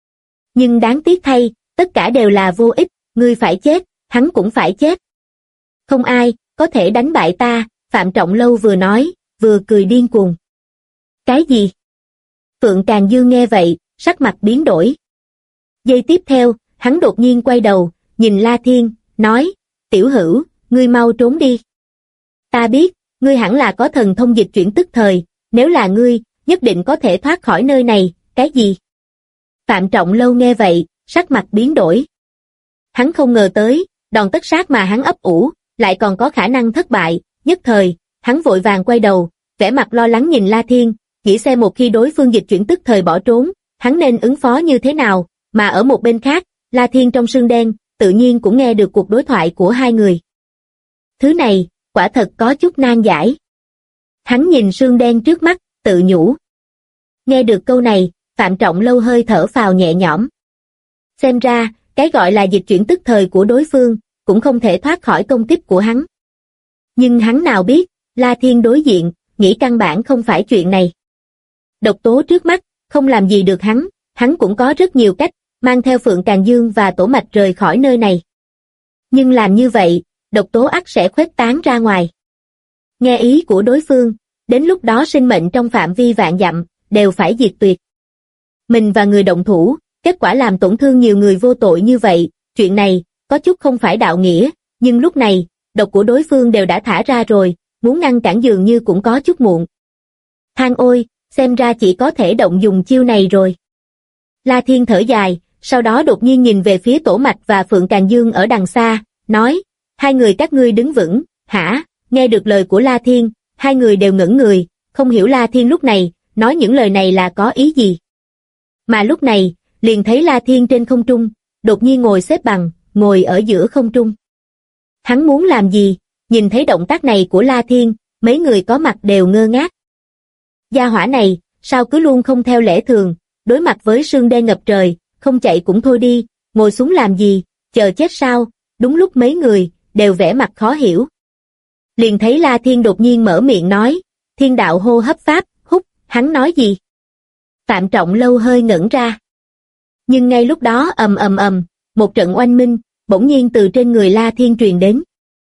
Nhưng đáng tiếc thay, tất cả đều là vô ích, ngươi phải chết, hắn cũng phải chết. Không ai, có thể đánh bại ta, Phạm Trọng Lâu vừa nói, vừa cười điên cuồng. Cái gì? Phượng Càn Dương nghe vậy, sắc mặt biến đổi. Giây tiếp theo, hắn đột nhiên quay đầu, nhìn La Thiên, nói, tiểu hữu, ngươi mau trốn đi. Ta biết, ngươi hẳn là có thần thông dịch chuyển tức thời, nếu là ngươi, nhất định có thể thoát khỏi nơi này, cái gì? Phạm Trọng Lâu nghe vậy, sắc mặt biến đổi. Hắn không ngờ tới, đòn tất sát mà hắn ấp ủ, lại còn có khả năng thất bại, nhất thời, hắn vội vàng quay đầu, vẻ mặt lo lắng nhìn La Thiên, nghĩ xem một khi đối phương dịch chuyển tức thời bỏ trốn, hắn nên ứng phó như thế nào, mà ở một bên khác, La Thiên trong sương đen, tự nhiên cũng nghe được cuộc đối thoại của hai người. Thứ này, quả thật có chút nan giải. Hắn nhìn sương đen trước mắt, tự nhủ. Nghe được câu này, Phạm Trọng Lâu hơi thở phào nhẹ nhõm. Xem ra, cái gọi là dịch chuyển tức thời của đối phương, cũng không thể thoát khỏi công kích của hắn. Nhưng hắn nào biết, La Thiên đối diện, nghĩ căn bản không phải chuyện này. Độc tố trước mắt, không làm gì được hắn cũng có rất nhiều cách, mang theo Phượng Càn Dương và Tổ Mạch rời khỏi nơi này. Nhưng làm như vậy, độc tố ắt sẽ khuếch tán ra ngoài. Nghe ý của đối phương, đến lúc đó sinh mệnh trong phạm vi vạn dặm, đều phải diệt tuyệt. Mình và người động thủ, kết quả làm tổn thương nhiều người vô tội như vậy, chuyện này, có chút không phải đạo nghĩa, nhưng lúc này, độc của đối phương đều đã thả ra rồi, muốn ngăn cản dường như cũng có chút muộn. Than ôi, xem ra chỉ có thể động dùng chiêu này rồi. La Thiên thở dài, sau đó đột nhiên nhìn về phía Tổ Mạch và Phượng Càn Dương ở đằng xa, nói, hai người các ngươi đứng vững, hả? Nghe được lời của La Thiên, hai người đều ngẩn người, không hiểu La Thiên lúc này, nói những lời này là có ý gì. Mà lúc này, liền thấy La Thiên trên không trung, đột nhiên ngồi xếp bằng, ngồi ở giữa không trung. Hắn muốn làm gì? Nhìn thấy động tác này của La Thiên, mấy người có mặt đều ngơ ngác. Gia hỏa này, sao cứ luôn không theo lẽ thường, đối mặt với sương đen ngập trời, không chạy cũng thôi đi, ngồi xuống làm gì, chờ chết sao? Đúng lúc mấy người, đều vẻ mặt khó hiểu. Liền thấy La Thiên đột nhiên mở miệng nói, thiên đạo hô hấp pháp, hút, hắn nói gì? Phạm Trọng Lâu hơi ngẩn ra. Nhưng ngay lúc đó một trận oanh minh, bỗng nhiên từ trên người La Thiên truyền đến.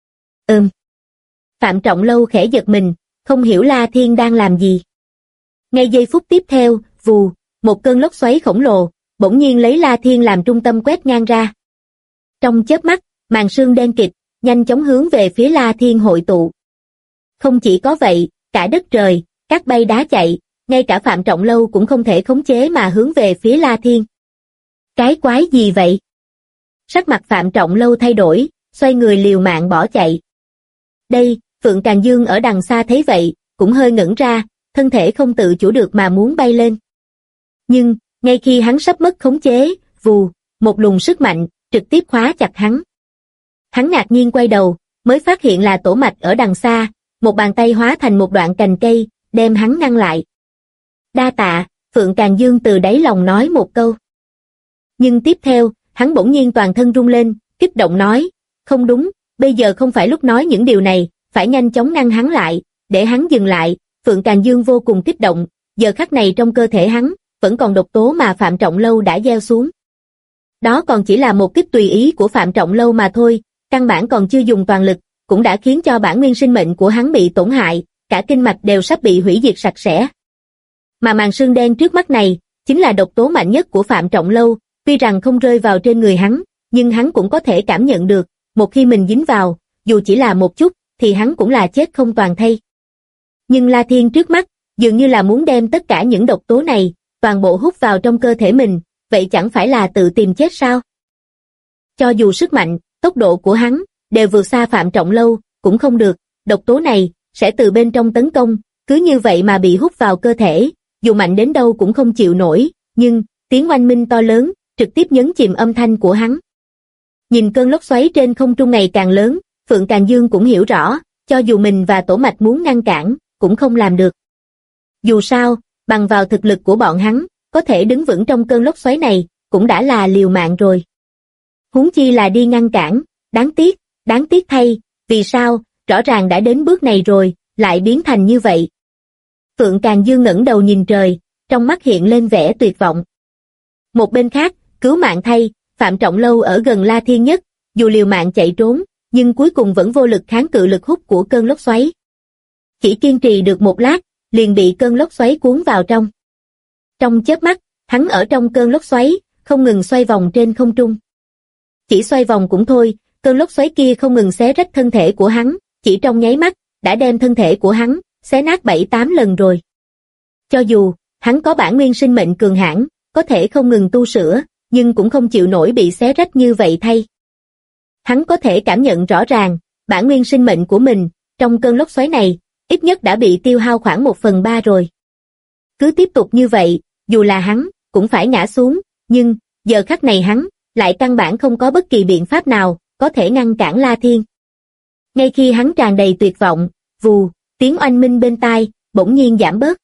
Phạm Trọng Lâu khẽ giật mình, không hiểu La Thiên đang làm gì. Ngay giây phút tiếp theo, vù, một cơn lốc xoáy khổng lồ, bỗng nhiên lấy La Thiên làm trung tâm quét ngang ra. Trong chớp mắt, màn sương đen kịt, nhanh chóng hướng về phía La Thiên hội tụ. Không chỉ có vậy, cả đất trời, cát bay đá chạy, ngay cả Phạm Trọng Lâu cũng không thể khống chế mà hướng về phía La Thiên. Cái quái gì vậy? Sắc mặt Phạm Trọng Lâu thay đổi, xoay người liều mạng bỏ chạy. Đây, Phượng Càn Dương ở đằng xa thấy vậy, cũng hơi ngẩn ra, thân thể không tự chủ được mà muốn bay lên. Nhưng, ngay khi hắn sắp mất khống chế, vù, một luồng sức mạnh, trực tiếp khóa chặt hắn. Hắn ngạc nhiên quay đầu, mới phát hiện là Tổ Mạch ở đằng xa, một bàn tay hóa thành một đoạn cành cây, đem hắn ngăn lại. Đa tạ, Phượng Càn Dương từ đáy lòng nói một câu. Nhưng tiếp theo, hắn bỗng nhiên toàn thân rung lên, kích động nói, không đúng, bây giờ không phải lúc nói những điều này, phải nhanh chóng ngăn hắn lại, để hắn dừng lại. Phượng Càn Dương vô cùng kích động, giờ khắc này trong cơ thể hắn, vẫn còn độc tố mà Phạm Trọng Lâu đã gieo xuống. Đó còn chỉ là một kích tùy ý của Phạm Trọng Lâu mà thôi, căn bản còn chưa dùng toàn lực, cũng đã khiến cho bản nguyên sinh mệnh của hắn bị tổn hại, cả kinh mạch đều sắp bị hủy diệt sạch sẽ. Mà màn sương đen trước mắt này, chính là độc tố mạnh nhất của Phạm Trọng Lâu, tuy rằng không rơi vào trên người hắn, nhưng hắn cũng có thể cảm nhận được, một khi mình dính vào, dù chỉ là một chút, thì hắn cũng là chết không toàn thây. Nhưng La Thiên trước mắt, dường như là muốn đem tất cả những độc tố này, toàn bộ hút vào trong cơ thể mình, vậy chẳng phải là tự tìm chết sao? Cho dù sức mạnh, tốc độ của hắn, đều vượt xa Phạm Trọng Lâu, cũng không được, độc tố này, sẽ từ bên trong tấn công, cứ như vậy mà bị hút vào cơ thể, dù mạnh đến đâu cũng không chịu nổi, nhưng, tiếng oanh minh to lớn, trực tiếp nhấn chìm âm thanh của hắn. Nhìn cơn lốc xoáy trên không trung ngày càng lớn, Phượng Càn Dương cũng hiểu rõ, cho dù mình và Tổ Mạch muốn ngăn cản, cũng không làm được. Dù sao, bằng vào thực lực của bọn hắn, có thể đứng vững trong cơn lốc xoáy này, cũng đã là liều mạng rồi. Huống chi là đi ngăn cản, đáng tiếc thay, vì sao, rõ ràng đã đến bước này rồi, lại biến thành như vậy. Phượng Càn Dương ngẩng đầu nhìn trời, trong mắt hiện lên vẻ tuyệt vọng. Một bên khác, cứu mạng thay, Phạm Trọng Lâu ở gần La Thiên nhất, dù liều mạng chạy trốn, nhưng cuối cùng vẫn vô lực kháng cự lực hút của cơn lốc xoáy. Chỉ kiên trì được một lát, liền bị cơn lốc xoáy cuốn vào trong. Trong chớp mắt, hắn ở trong cơn lốc xoáy, không ngừng xoay vòng trên không trung. Chỉ xoay vòng cũng thôi, cơn lốc xoáy kia không ngừng xé rách thân thể của hắn, chỉ trong nháy mắt, đã đem thân thể của hắn, xé nát 7-8 lần rồi. Cho dù, hắn có bản nguyên sinh mệnh cường hãn, có thể không ngừng tu sửa, nhưng cũng không chịu nổi bị xé rách như vậy thay. Hắn có thể cảm nhận rõ ràng, bản nguyên sinh mệnh của mình, trong cơn lốc xoáy này, ít nhất đã bị tiêu hao khoảng 1/3 rồi. Cứ tiếp tục như vậy, dù là hắn, cũng phải ngã xuống, nhưng, giờ khắc này hắn, lại căn bản không có bất kỳ biện pháp nào, có thể ngăn cản La Thiên. Ngay khi hắn tràn đầy tuyệt vọng, vù, tiếng oanh minh bên tai, bỗng nhiên giảm bớt.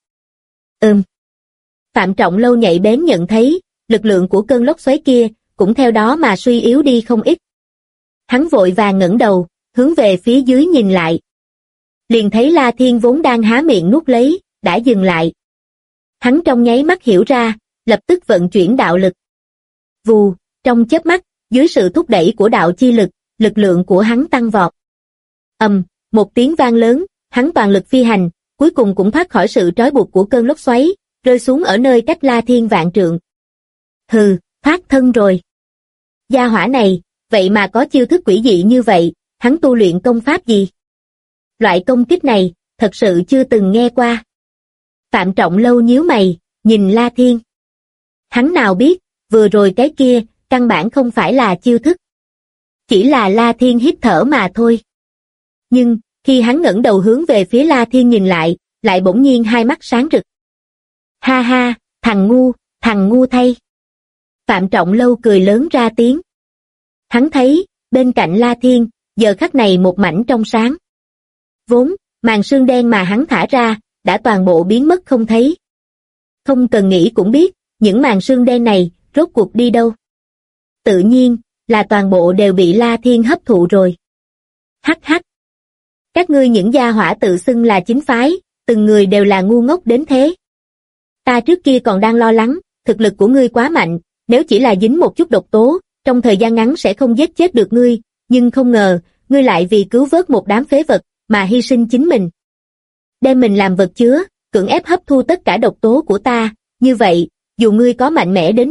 Phạm Trọng Lâu nhạy bén nhận thấy, lực lượng của cơn lốc xoáy kia, cũng theo đó mà suy yếu đi không ít. Hắn vội vàng ngẩng đầu, hướng về phía dưới nhìn lại. Liền thấy La Thiên vốn đang há miệng nuốt lấy, đã dừng lại. Hắn trong nháy mắt hiểu ra, lập tức vận chuyển đạo lực. Vù, trong chớp mắt, dưới sự thúc đẩy của đạo chi lực, lực lượng của hắn tăng vọt. Một tiếng vang lớn, hắn toàn lực phi hành, cuối cùng cũng thoát khỏi sự trói buộc của cơn lốc xoáy, rơi xuống ở nơi cách La Thiên vạn trượng. Hừ, thoát thân rồi. Gia hỏa này, vậy mà có chiêu thức quỷ dị như vậy, hắn tu luyện công pháp gì? Loại công kích này, thật sự chưa từng nghe qua. Phạm Trọng Lâu nhíu mày, nhìn La Thiên. Hắn nào biết, vừa rồi cái kia, căn bản không phải là chiêu thức. Chỉ là La Thiên hít thở mà thôi. Nhưng, khi hắn ngẩng đầu hướng về phía La Thiên nhìn lại bỗng nhiên hai mắt sáng rực. Ha ha, thằng ngu thay. Phạm Trọng Lâu cười lớn ra tiếng. Hắn thấy, bên cạnh La Thiên, giờ khắc này một mảnh trong sáng. Vốn, màn sương đen mà hắn thả ra, đã toàn bộ biến mất không thấy. Không cần nghĩ cũng biết, những màn sương đen này, rốt cuộc đi đâu. Tự nhiên, là toàn bộ đều bị La Thiên hấp thụ rồi. Hắc hắc. Các ngươi những gia hỏa tự xưng là chính phái, từng người đều là ngu ngốc đến thế. Ta trước kia còn đang lo lắng, thực lực của ngươi quá mạnh, nếu chỉ là dính một chút độc tố, trong thời gian ngắn sẽ không giết chết được ngươi, nhưng không ngờ, ngươi lại vì cứu vớt một đám phế vật, mà hy sinh chính mình. Đem mình làm vật chứa, cưỡng ép hấp thu tất cả độc tố của ta, như vậy, dù ngươi có mạnh mẽ đến đâu,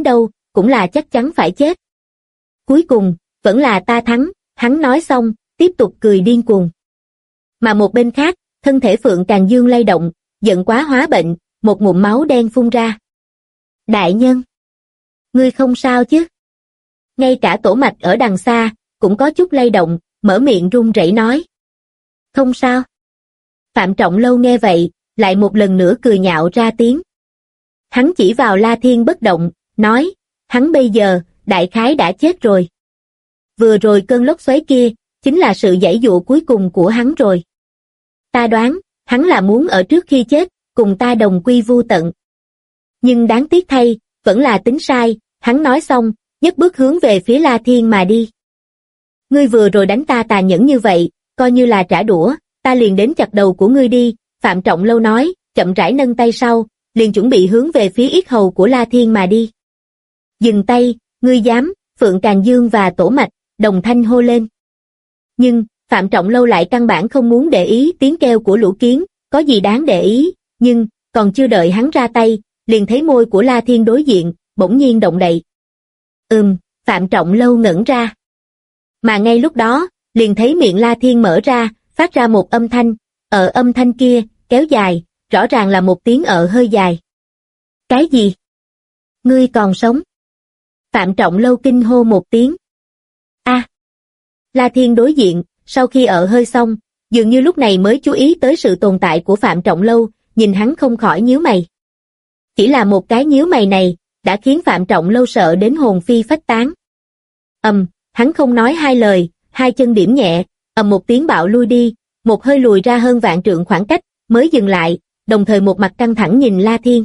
cũng là chắc chắn phải chết. Cuối cùng, vẫn là ta thắng, hắn nói xong, tiếp tục cười điên cuồng. Mà một bên khác, thân thể Phượng Càn Dương lay động, giận quá hóa bệnh, một ngụm máu đen phun ra. Đại nhân! Ngươi không sao chứ? Ngay cả Tổ Mạch ở đằng xa, cũng có chút lay động, mở miệng run rẩy nói. Không sao. Phạm Trọng Lâu nghe vậy, lại một lần nữa cười nhạo ra tiếng. Hắn chỉ vào La Thiên bất động, nói, hắn bây giờ, đại khái đã chết rồi. Vừa rồi cơn lốc xoáy kia, chính là sự giãy dụa cuối cùng của hắn rồi. Ta đoán, hắn là muốn ở trước khi chết, cùng ta đồng quy vu tận. Nhưng đáng tiếc thay, vẫn là tính sai, hắn nói xong, nhấc bước hướng về phía La Thiên mà đi. Ngươi vừa rồi đánh ta tàn nhẫn như vậy, coi như là trả đũa, ta liền đến chặt đầu của ngươi đi, Phạm Trọng Lâu nói, chậm rãi nâng tay sau, liền chuẩn bị hướng về phía yết hầu của La Thiên mà đi. Dừng tay, ngươi dám, Phượng Càn Dương và Tổ Mạch, đồng thanh hô lên. Nhưng, Phạm Trọng Lâu lại căn bản không muốn để ý tiếng kêu của lũ kiến, có gì đáng để ý, nhưng, còn chưa đợi hắn ra tay, liền thấy môi của La Thiên đối diện, bỗng nhiên động đậy. Phạm Trọng Lâu ngẩn ra. Mà ngay lúc đó, liền thấy miệng La Thiên mở ra, phát ra một âm thanh, âm thanh kia, kéo dài, rõ ràng là một tiếng hơi dài. Cái gì? Ngươi còn sống? Phạm Trọng Lâu kinh hô một tiếng. La Thiên đối diện, sau khi hơi xong, dường như lúc này mới chú ý tới sự tồn tại của Phạm Trọng Lâu, nhìn hắn không khỏi nhíu mày. Chỉ là một cái nhíu mày này, đã khiến Phạm Trọng Lâu sợ đến hồn phi phách tán. Hắn không nói hai lời, hai chân điểm nhẹ, một tiếng bạo lui đi, một hơi lùi ra hơn vạn trượng khoảng cách, mới dừng lại, đồng thời một mặt căng thẳng nhìn La Thiên.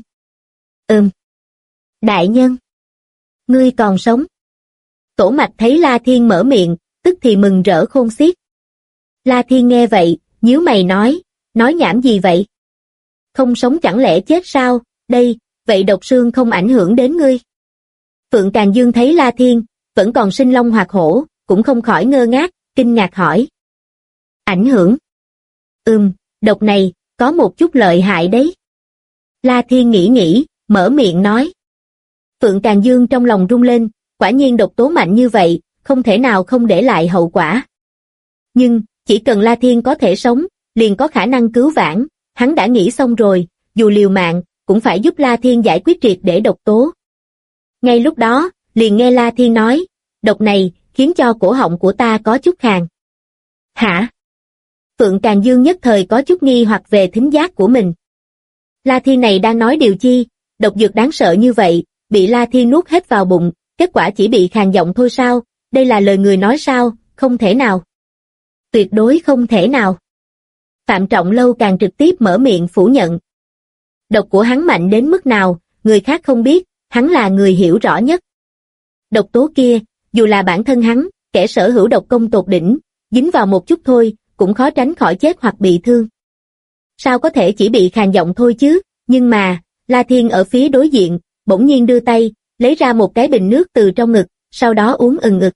Đại nhân! Ngươi còn sống? Tổ Mạch thấy La Thiên mở miệng, tức thì mừng rỡ khôn xiết. La Thiên nghe vậy, nhíu mày nói nhảm gì vậy? Không sống chẳng lẽ chết sao, vậy độc xương không ảnh hưởng đến ngươi. Phượng Càn Dương thấy La Thiên, vẫn còn sinh long hoạt hổ, cũng không khỏi ngơ ngác, kinh ngạc hỏi. Ảnh hưởng? Độc này, có một chút lợi hại đấy. La Thiên nghĩ, mở miệng nói. Phượng Càn Dương trong lòng rung lên, quả nhiên độc tố mạnh như vậy, không thể nào không để lại hậu quả. Nhưng, chỉ cần La Thiên có thể sống, liền có khả năng cứu vãn, hắn đã nghĩ xong rồi, dù liều mạng, cũng phải giúp La Thiên giải quyết triệt để độc tố. Ngay lúc đó, liền nghe La Thiên nói, độc này, khiến cho cổ họng của ta có chút khàn. Hả? Phượng Càn Dương nhất thời có chút nghi hoặc về thính giác của mình. La Thiên này đang nói điều chi, độc dược đáng sợ như vậy, bị La Thiên nuốt hết vào bụng, kết quả chỉ bị khàn giọng thôi sao, đây là lời người nói sao, không thể nào. Tuyệt đối không thể nào. Phạm Trọng Lâu càng trực tiếp mở miệng phủ nhận. Độc của hắn mạnh đến mức nào, người khác không biết, hắn là người hiểu rõ nhất. Độc tố kia, dù là bản thân hắn, kẻ sở hữu độc công tột đỉnh, dính vào một chút thôi, cũng khó tránh khỏi chết hoặc bị thương. Sao có thể chỉ bị khàn giọng thôi chứ, nhưng mà, La Thiên ở phía đối diện, bỗng nhiên đưa tay, lấy ra một cái bình nước từ trong ngực, sau đó uống ực.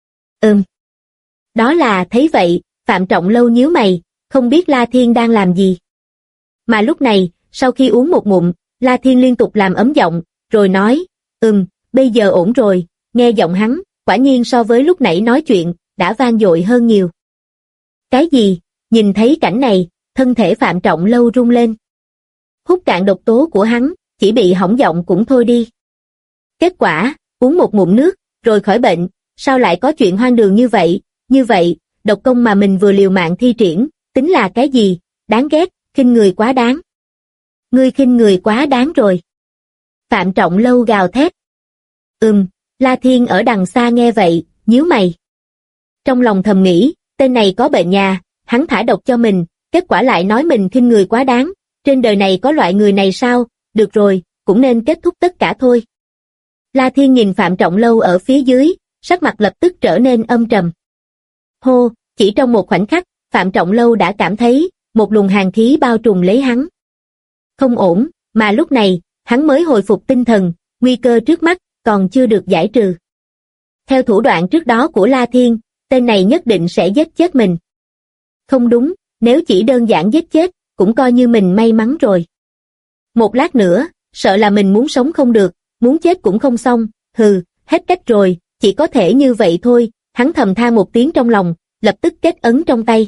Đó là thấy vậy, Phạm Trọng Lâu nhíu mày, không biết La Thiên đang làm gì. Mà lúc này, sau khi uống một ngụm, La Thiên liên tục làm ấm giọng, rồi nói, bây giờ ổn rồi, nghe giọng hắn, quả nhiên so với lúc nãy nói chuyện, đã vang dội hơn nhiều. Cái gì? Nhìn thấy cảnh này, thân thể Phạm Trọng Lâu rung lên. Hút cạn độc tố của hắn, chỉ bị hỏng giọng cũng thôi đi. Kết quả, uống một ngụm nước, rồi khỏi bệnh, sao lại có chuyện hoang đường như vậy, độc công mà mình vừa liều mạng thi triển, tính là cái gì, đáng ghét, khinh người quá đáng. Ngươi khinh người quá đáng rồi. Phạm Trọng Lâu gào thét. La Thiên ở đằng xa nghe vậy, nhíu mày. Trong lòng thầm nghĩ, tên này có bệnh nhà, hắn thả độc cho mình, kết quả lại nói mình khinh người quá đáng, trên đời này có loại người này sao, được rồi, cũng nên kết thúc tất cả thôi. La Thiên nhìn Phạm Trọng Lâu ở phía dưới, sắc mặt lập tức trở nên âm trầm. Hô, chỉ trong một khoảnh khắc, Phạm Trọng Lâu đã cảm thấy, một luồng hàn khí bao trùm lấy hắn. Không ổn, mà lúc này, hắn mới hồi phục tinh thần, nguy cơ trước mắt, còn chưa được giải trừ. Theo thủ đoạn trước đó của La Thiên, tên này nhất định sẽ giết chết mình. Không đúng, nếu chỉ đơn giản giết chết, cũng coi như mình may mắn rồi. Một lát nữa, sợ là mình muốn sống không được, muốn chết cũng không xong, hừ, hết cách rồi, chỉ có thể như vậy thôi, hắn thầm than một tiếng trong lòng, lập tức kết ấn trong tay.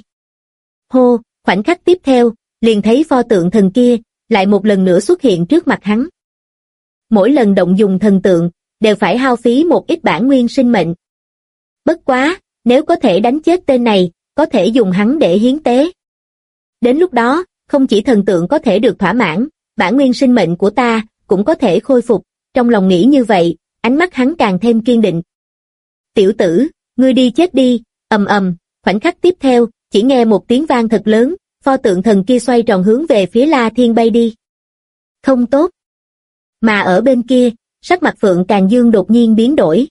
Hô, khoảnh khắc tiếp theo, liền thấy pho tượng thần kia, lại một lần nữa xuất hiện trước mặt hắn. Mỗi lần động dùng thần tượng, đều phải hao phí một ít bản nguyên sinh mệnh. Bất quá, nếu có thể đánh chết tên này, có thể dùng hắn để hiến tế. Đến lúc đó, không chỉ thần tượng có thể được thỏa mãn, bản nguyên sinh mệnh của ta cũng có thể khôi phục. Trong lòng nghĩ như vậy, ánh mắt hắn càng thêm kiên định. Tiểu tử, ngươi đi chết đi, ầm ầm, khoảnh khắc tiếp theo, chỉ nghe một tiếng vang thật lớn, pho tượng thần kia xoay tròn hướng về phía La Thiên bay đi. Không tốt. Mà ở bên kia, sắc mặt Phượng Càn Dương đột nhiên biến đổi.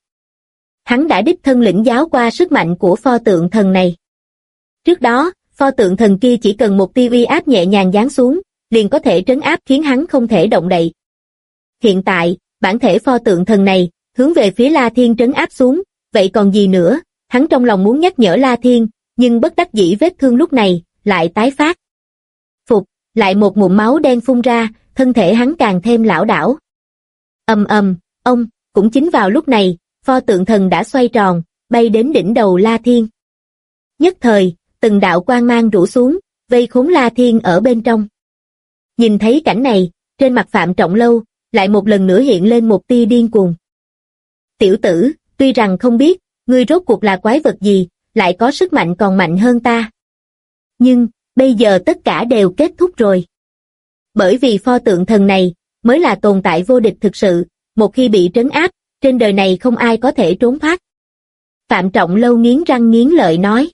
Hắn đã đích thân lĩnh giáo qua sức mạnh của pho tượng thần này. Trước đó, pho tượng thần kia chỉ cần một tia uy áp nhẹ nhàng giáng xuống, liền có thể trấn áp khiến hắn không thể động đậy. Hiện tại, bản thể pho tượng thần này, hướng về phía La Thiên trấn áp xuống, vậy còn gì nữa, hắn trong lòng muốn nhắc nhở La Thiên, nhưng bất đắc dĩ vết thương lúc này, lại tái phát. Phục, lại một ngụm máu đen phun ra, thân thể hắn càng thêm lảo đảo. Ầm ầm, cũng chính vào lúc này, pho tượng thần đã xoay tròn, bay đến đỉnh đầu La Thiên. Nhất thời, từng đạo quang mang rủ xuống, vây khốn La Thiên ở bên trong. Nhìn thấy cảnh này, trên mặt Phạm Trọng Lâu, lại một lần nữa hiện lên một tia điên cuồng. Tiểu tử, tuy rằng không biết, ngươi rốt cuộc là quái vật gì, lại có sức mạnh còn mạnh hơn ta. Nhưng, bây giờ tất cả đều kết thúc rồi. Bởi vì pho tượng thần này, mới là tồn tại vô địch thực sự, một khi bị trấn áp, trên đời này không ai có thể trốn thoát. Phạm Trọng Lâu nghiến răng nghiến lợi nói.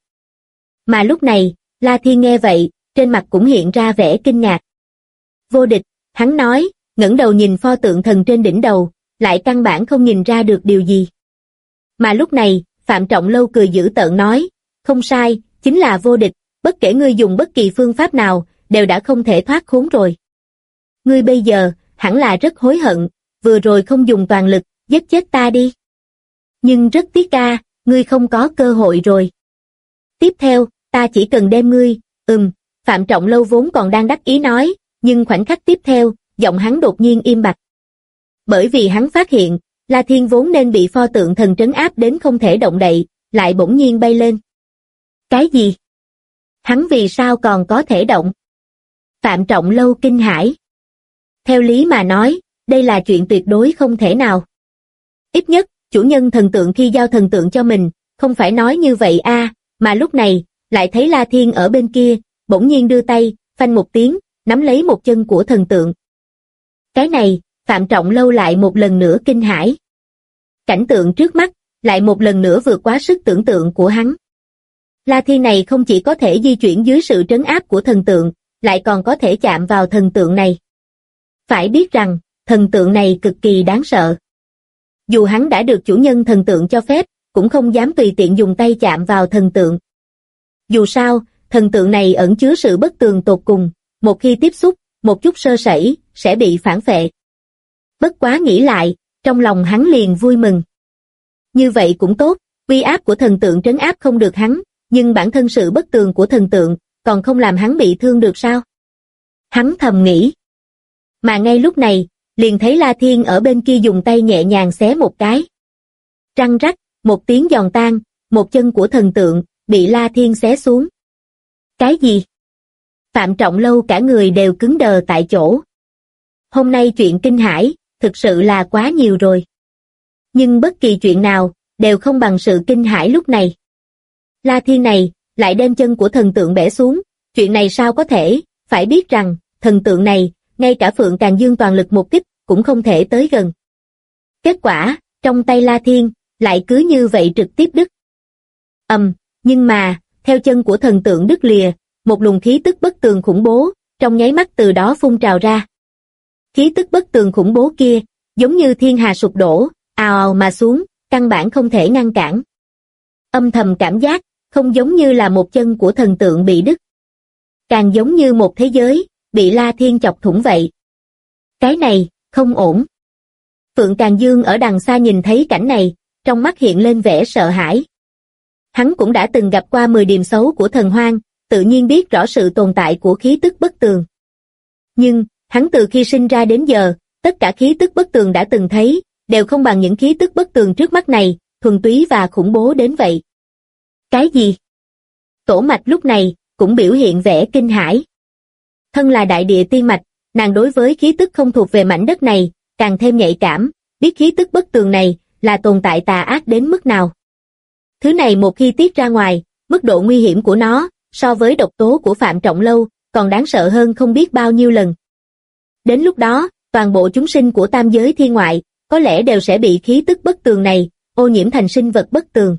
Mà lúc này, La Thiên nghe vậy, trên mặt cũng hiện ra vẻ kinh ngạc. Vô địch, hắn nói, ngẩng đầu nhìn pho tượng thần trên đỉnh đầu, lại căn bản không nhìn ra được điều gì. Mà lúc này, Phạm Trọng Lâu cười giễu tợn nói, không sai, chính là vô địch, bất kể ngươi dùng bất kỳ phương pháp nào, đều đã không thể thoát khốn rồi. Ngươi bây giờ, hẳn là rất hối hận, vừa rồi không dùng toàn lực, giết chết ta đi. Nhưng rất tiếc ca, ngươi không có cơ hội rồi. Tiếp theo, ta chỉ cần đem ngươi, Phạm Trọng Lâu vốn còn đang đắc ý nói, nhưng khoảnh khắc tiếp theo, giọng hắn đột nhiên im bặt. Bởi vì hắn phát hiện, La Thiên vốn nên bị pho tượng thần trấn áp đến không thể động đậy, lại bỗng nhiên bay lên. Cái gì? Hắn vì sao còn có thể động? Phạm Trọng Lâu kinh hãi. Theo lý mà nói, đây là chuyện tuyệt đối không thể nào. Ít nhất, chủ nhân thần tượng khi giao thần tượng cho mình, không phải nói như vậy mà lúc này, lại thấy La Thiên ở bên kia, bỗng nhiên đưa tay, phanh một tiếng, nắm lấy một chân của thần tượng. Cái này, Phạm Trọng Lâu lại một lần nữa kinh hãi. Cảnh tượng trước mắt, lại một lần nữa vượt quá sức tưởng tượng của hắn. La Thiên này không chỉ có thể di chuyển dưới sự trấn áp của thần tượng, lại còn có thể chạm vào thần tượng này. Phải biết rằng, thần tượng này cực kỳ đáng sợ. Dù hắn đã được chủ nhân thần tượng cho phép, cũng không dám tùy tiện dùng tay chạm vào thần tượng. Dù sao, thần tượng này ẩn chứa sự bất tường tột cùng, một khi tiếp xúc, một chút sơ sẩy, sẽ bị phản phệ. Bất quá nghĩ lại, trong lòng hắn liền vui mừng. Như vậy cũng tốt, uy áp của thần tượng trấn áp không được hắn, nhưng bản thân sự bất tường của thần tượng, còn không làm hắn bị thương được sao? Hắn thầm nghĩ. Mà ngay lúc này, liền thấy La Thiên ở bên kia dùng tay nhẹ nhàng xé một cái. Răng rắc, một tiếng giòn tan, một chân của thần tượng, bị La Thiên xé xuống. Cái gì? Phạm Trọng Lâu cả người đều cứng đờ tại chỗ. Hôm nay chuyện kinh hãi, thực sự là quá nhiều rồi. Nhưng bất kỳ chuyện nào, đều không bằng sự kinh hãi lúc này. La Thiên này, lại đem chân của thần tượng bẻ xuống, chuyện này sao có thể, phải biết rằng, thần tượng này, ngay cả Phượng Càn Dương toàn lực một kích, cũng không thể tới gần. Kết quả, trong tay La Thiên, lại cứ như vậy trực tiếp đứt. Nhưng mà, theo chân của thần tượng đứt lìa, một luồng khí tức bất tường khủng bố, trong nháy mắt từ đó phun trào ra. Khí tức bất tường khủng bố kia, giống như thiên hà sụp đổ, ào ào mà xuống, căn bản không thể ngăn cản. Âm thầm cảm giác, không giống như là một chân của thần tượng bị đứt. Càng giống như một thế giới, bị La Thiên chọc thủng vậy. Cái này, không ổn. Phượng Càn Dương ở đằng xa nhìn thấy cảnh này, trong mắt hiện lên vẻ sợ hãi. Hắn cũng đã từng gặp qua 10 điểm xấu của thần hoang, tự nhiên biết rõ sự tồn tại của khí tức bất tường. Nhưng, hắn từ khi sinh ra đến giờ, tất cả khí tức bất tường đã từng thấy, đều không bằng những khí tức bất tường trước mắt này, thuần túy và khủng bố đến vậy. Cái gì? Tổ mạch lúc này cũng biểu hiện vẻ kinh hãi. Thân là đại địa tiên mạch, nàng đối với khí tức không thuộc về mảnh đất này, càng thêm nhạy cảm, biết khí tức bất tường này là tồn tại tà ác đến mức nào. Thứ này một khi tiết ra ngoài, mức độ nguy hiểm của nó, so với độc tố của Phạm Trọng Lâu, còn đáng sợ hơn không biết bao nhiêu lần. Đến lúc đó, toàn bộ chúng sinh của tam giới thiên ngoại, có lẽ đều sẽ bị khí tức bất tường này, ô nhiễm thành sinh vật bất tường.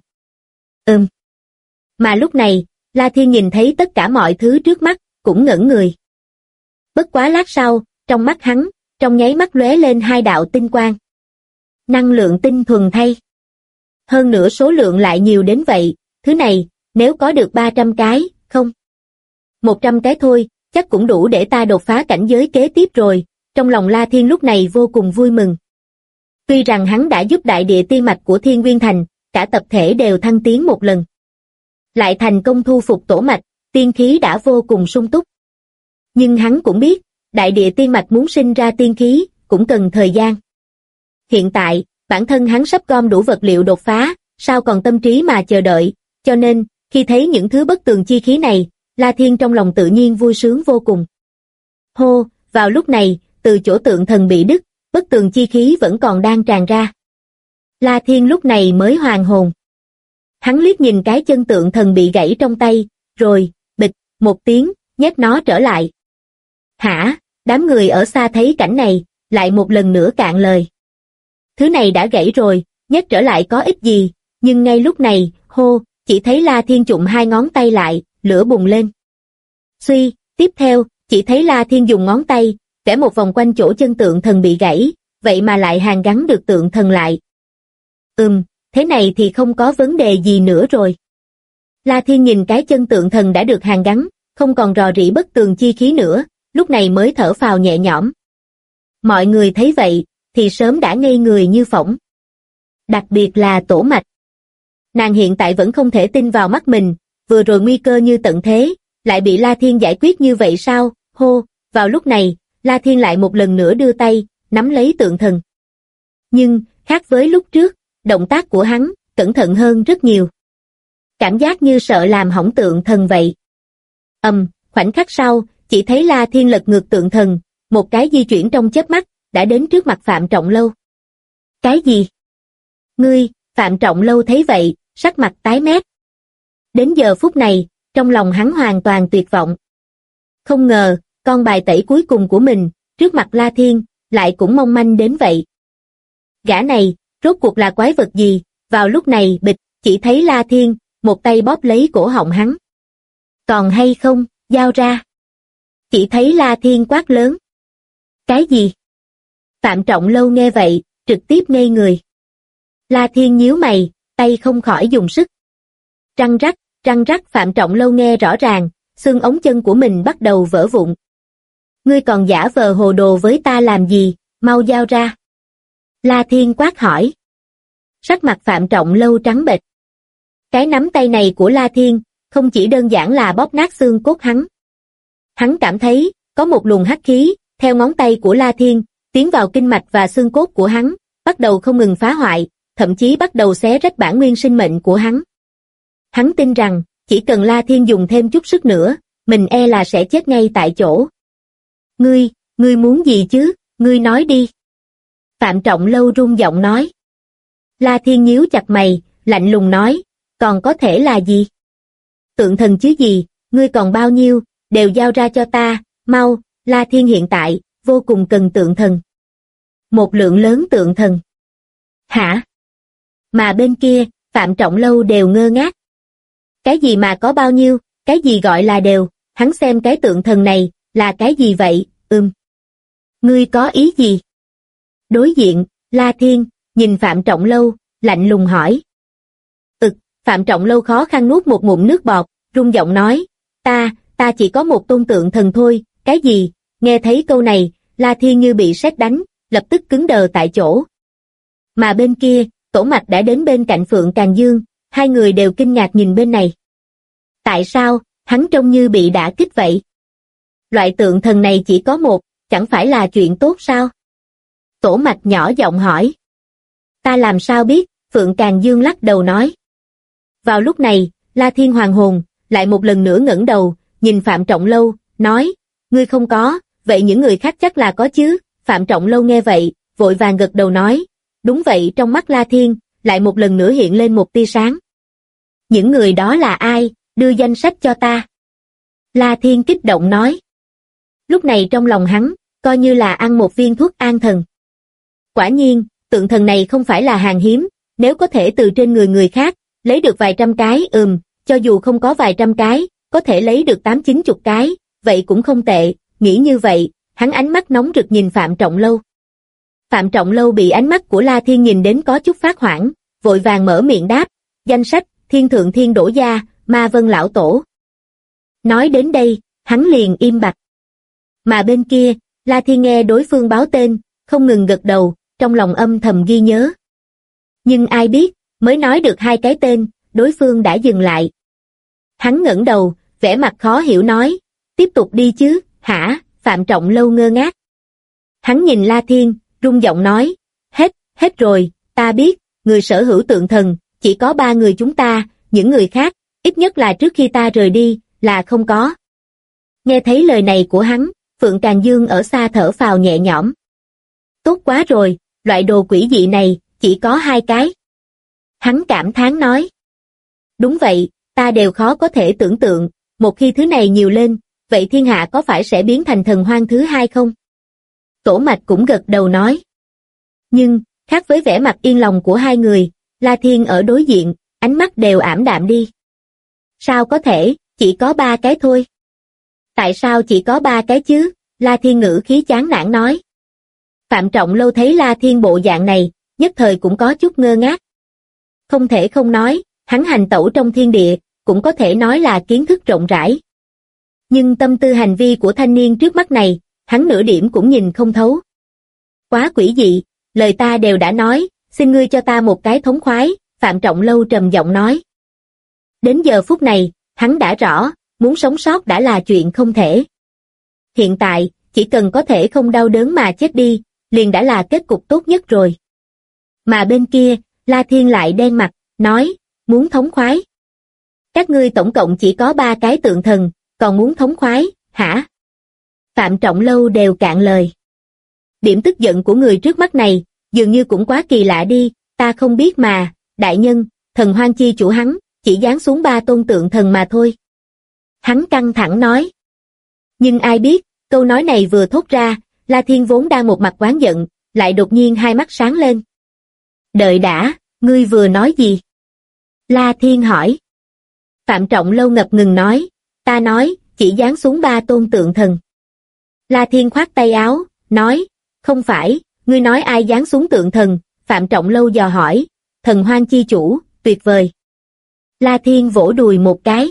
Mà lúc này, La Thiên nhìn thấy tất cả mọi thứ trước mắt, cũng ngẩn người. Bất quá lát sau, trong mắt hắn, trong nháy mắt lóe lên hai đạo tinh quang. Năng lượng tinh thuần thay. Hơn nữa số lượng lại nhiều đến vậy, thứ này, nếu có được 300 cái, không. 100 cái thôi, chắc cũng đủ để ta đột phá cảnh giới kế tiếp rồi, trong lòng La Thiên lúc này vô cùng vui mừng. Tuy rằng hắn đã giúp đại địa tiên mạch của Thiên Nguyên Thành, cả tập thể đều thăng tiến một lần. Lại thành công thu phục tổ mạch, tiên khí đã vô cùng sung túc. Nhưng hắn cũng biết, đại địa tiên mạch muốn sinh ra tiên khí, cũng cần thời gian. Hiện tại, bản thân hắn sắp gom đủ vật liệu đột phá, sao còn tâm trí mà chờ đợi, cho nên, khi thấy những thứ bất tường chi khí này, La Thiên trong lòng tự nhiên vui sướng vô cùng. Hô, vào lúc này, từ chỗ tượng thần bị đứt, bất tường chi khí vẫn còn đang tràn ra. La Thiên lúc này mới hoàn hồn. Hắn liếc nhìn cái chân tượng thần bị gãy trong tay, rồi, bịch, một tiếng, nhét nó trở lại. Hả? Đám người ở xa thấy cảnh này, lại một lần nữa cạn lời. Thứ này đã gãy rồi, nhét trở lại có ích gì, nhưng ngay lúc này, hô, chỉ thấy La Thiên trụng hai ngón tay lại, lửa bùng lên. Suy, tiếp theo, chỉ thấy La Thiên dùng ngón tay, vẽ một vòng quanh chỗ chân tượng thần bị gãy, vậy mà lại hàn gắn được tượng thần lại. Thế này thì không có vấn đề gì nữa rồi. La Thiên nhìn cái chân tượng thần đã được hàn gắn, không còn rò rỉ bất tường chi khí nữa, lúc này mới thở phào nhẹ nhõm. Mọi người thấy vậy, thì sớm đã ngây người như phỏng. Đặc biệt là tổ mạch. Nàng hiện tại vẫn không thể tin vào mắt mình, vừa rồi nguy cơ như tận thế, lại bị La Thiên giải quyết như vậy sao? Hô, vào lúc này, La Thiên lại một lần nữa đưa tay, nắm lấy tượng thần. Nhưng, khác với lúc trước, động tác của hắn, cẩn thận hơn rất nhiều. Cảm giác như sợ làm hỏng tượng thần vậy. Khoảnh khắc sau, chỉ thấy La Thiên lật ngược tượng thần, một cái di chuyển trong chớp mắt, đã đến trước mặt Phạm Trọng Lâu. Cái gì? Ngươi, Phạm Trọng Lâu thấy vậy, sắc mặt tái mét. Đến giờ phút này, trong lòng hắn hoàn toàn tuyệt vọng. Không ngờ, con bài tẩy cuối cùng của mình, trước mặt La Thiên, lại cũng mong manh đến vậy. Gã này, rốt cuộc là quái vật gì? Vào lúc này bịch, chỉ thấy La Thiên, một tay bóp lấy cổ họng hắn. Còn hay không, giao ra. Chỉ thấy La Thiên quát lớn. Cái gì? Phạm Trọng Lâu nghe vậy, trực tiếp ngây người. La Thiên nhíu mày, tay không khỏi dùng sức. Răng rắc Phạm Trọng Lâu nghe rõ ràng, xương ống chân của mình bắt đầu vỡ vụn. Ngươi còn giả vờ hồ đồ với ta làm gì, mau giao ra. La Thiên quát hỏi. Sắc mặt Phạm Trọng Lâu trắng bệch. Cái nắm tay này của La Thiên, không chỉ đơn giản là bóp nát xương cốt hắn. Hắn cảm thấy, có một luồng hắc khí, theo ngón tay của La Thiên, tiến vào kinh mạch và xương cốt của hắn, bắt đầu không ngừng phá hoại, thậm chí bắt đầu xé rách bản nguyên sinh mệnh của hắn. Hắn tin rằng, chỉ cần La Thiên dùng thêm chút sức nữa, mình e là sẽ chết ngay tại chỗ. Ngươi muốn gì chứ, ngươi nói đi. Phạm Trọng Lâu run giọng nói. La Thiên nhíu chặt mày, lạnh lùng nói, còn có thể là gì? Tượng thần chứ gì, ngươi còn bao nhiêu, đều giao ra cho ta, mau. La Thiên hiện tại, vô cùng cần tượng thần. Một lượng lớn tượng thần. Hả? Mà bên kia, Phạm Trọng Lâu đều ngơ ngác. Cái gì mà có bao nhiêu, cái gì gọi là đều, hắn xem cái tượng thần này, là cái gì vậy, Ngươi có ý gì? Đối diện, La Thiên, nhìn Phạm Trọng Lâu, lạnh lùng hỏi. Phạm Trọng Lâu khó khăn nuốt một ngụm nước bọt, run giọng nói, ta chỉ có một tôn tượng thần thôi, cái gì? Nghe thấy câu này, La Thiên như bị sét đánh, lập tức cứng đờ tại chỗ. Mà bên kia, Tổ Mạch đã đến bên cạnh Phượng Càn Dương, hai người đều kinh ngạc nhìn bên này. Tại sao, hắn trông như bị đả kích vậy? Loại tượng thần này chỉ có một, chẳng phải là chuyện tốt sao? Tổ Mạch nhỏ giọng hỏi. Ta làm sao biết, Phượng Càng Dương lắc đầu nói. Vào lúc này, La Thiên hoàn hồn, lại một lần nữa ngẩng đầu, nhìn Phạm Trọng Lâu, nói, ngươi không có, vậy những người khác chắc là có chứ. Phạm Trọng Lâu nghe vậy, vội vàng gật đầu nói, đúng vậy. Trong mắt La Thiên, lại một lần nữa hiện lên một tia sáng. Những người đó là ai, đưa danh sách cho ta. La Thiên kích động nói. Lúc này trong lòng hắn, coi như là ăn một viên thuốc an thần. Quả nhiên, tượng thần này không phải là hàng hiếm, nếu có thể từ trên người khác, lấy được vài trăm cái, cho dù không có vài trăm cái, có thể lấy được 8-90 cái, vậy cũng không tệ. Nghĩ như vậy, hắn ánh mắt nóng rực nhìn Phạm Trọng Lâu. Phạm Trọng Lâu bị ánh mắt của La Thiên nhìn đến có chút phát hoảng, vội vàng mở miệng đáp, danh sách, Thiên Thượng Thiên Đỗ Gia, Ma Vân Lão Tổ. Nói đến đây, hắn liền im bặt. Mà bên kia, La Thiên nghe đối phương báo tên, không ngừng gật đầu, trong lòng âm thầm ghi nhớ. Nhưng ai biết, mới nói được 2 cái tên, đối phương đã dừng lại. Hắn ngẩng đầu, vẻ mặt khó hiểu nói, tiếp tục đi chứ, hả? Phạm Trọng Lâu ngơ ngác. Hắn nhìn La Thiên, rung giọng nói, hết rồi, ta biết, người sở hữu tượng thần, chỉ có 3 người chúng ta, những người khác, ít nhất là trước khi ta rời đi, là không có. Nghe thấy lời này của hắn, Phượng Càng Dương ở xa thở phào nhẹ nhõm. Tốt quá rồi, loại đồ quỷ dị này, chỉ có 2 cái. Hắn cảm thán nói. Đúng vậy, ta đều khó có thể tưởng tượng, một khi thứ này nhiều lên, vậy thiên hạ có phải sẽ biến thành thần hoang thứ 2 không? Tổ Mạch cũng gật đầu nói. Nhưng, khác với vẻ mặt yên lòng của 2 người, La Thiên ở đối diện, ánh mắt đều ảm đạm đi. Sao có thể, chỉ có 3 cái thôi? Tại sao chỉ có 3 cái chứ? La Thiên ngữ khí chán nản nói. Phạm Trọng Lâu thấy La Thiên bộ dạng này, nhất thời cũng có chút ngơ ngác. Không thể không nói, hắn hành tẩu trong thiên địa, cũng có thể nói là kiến thức rộng rãi. Nhưng tâm tư hành vi của thanh niên trước mắt này, hắn nửa điểm cũng nhìn không thấu. Quá quỷ dị, lời ta đều đã nói, xin ngươi cho ta một cái thống khoái, Phạm Trọng Lâu trầm giọng nói. Đến giờ phút này, hắn đã rõ, muốn sống sót đã là chuyện không thể. Hiện tại, chỉ cần có thể không đau đớn mà chết đi, liền đã là kết cục tốt nhất rồi. Mà bên kia, La Thiên lại đen mặt, nói, muốn thống khoái. Các ngươi tổng cộng chỉ có 3 cái tượng thần, còn muốn thống khoái, hả? Phạm Trọng Lâu đều cạn lời. Điểm tức giận của người trước mắt này, dường như cũng quá kỳ lạ đi, ta không biết mà, đại nhân, thần hoang chi chủ hắn, chỉ giáng xuống 3 tôn tượng thần mà thôi. Hắn căng thẳng nói. Nhưng ai biết, câu nói này vừa thốt ra, La Thiên vốn đang một mặt oán giận, lại đột nhiên hai mắt sáng lên. Đợi đã, ngươi vừa nói gì? La Thiên hỏi. Phạm Trọng Lâu ngập ngừng nói, ta nói, chỉ giáng xuống 3 tôn tượng thần. La Thiên khoát tay áo, nói, không phải, ngươi nói ai giáng xuống tượng thần? Phạm Trọng Lâu dò hỏi, thần hoang chi chủ, tuyệt vời. La Thiên vỗ đùi một cái.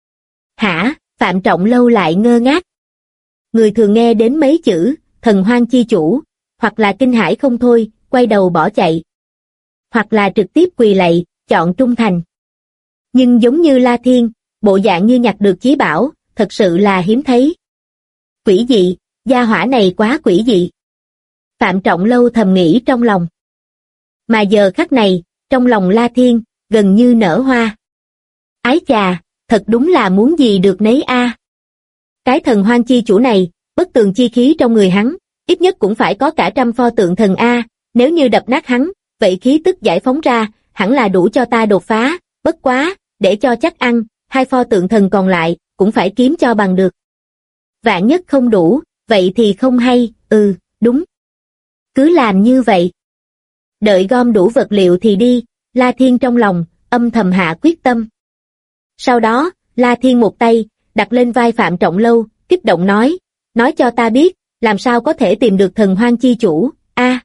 Hả? Phạm Trọng Lâu lại ngơ ngác. Người thường nghe đến mấy chữ, thần hoang chi chủ, hoặc là kinh hãi không thôi, quay đầu bỏ chạy. Hoặc là trực tiếp quỳ lạy, chọn trung thành. Nhưng giống như La Thiên, bộ dạng như nhặt được chí bảo, thật sự là hiếm thấy. Quỷ dị, gia hỏa này quá quỷ dị. Phạm Trọng Lâu thầm nghĩ trong lòng. Mà giờ khắc này, trong lòng La Thiên, gần như nở hoa. Ái chà, thật đúng là muốn gì được nấy a. Cái thần hoang chi chủ này, bất tường chi khí trong người hắn, ít nhất cũng phải có cả 100 pho tượng thần a, nếu như đập nát hắn, vậy khí tức giải phóng ra, hẳn là đủ cho ta đột phá, bất quá, để cho chắc ăn, 2 pho tượng thần còn lại, cũng phải kiếm cho bằng được. Vạn nhất không đủ, vậy thì không hay, đúng. Cứ làm như vậy. Đợi gom đủ vật liệu thì đi, La Thiên trong lòng, âm thầm hạ quyết tâm. Sau đó, La Thiên một tay, đặt lên vai Phạm Trọng Lâu, kích động nói cho ta biết, làm sao có thể tìm được thần hoang chi chủ, a?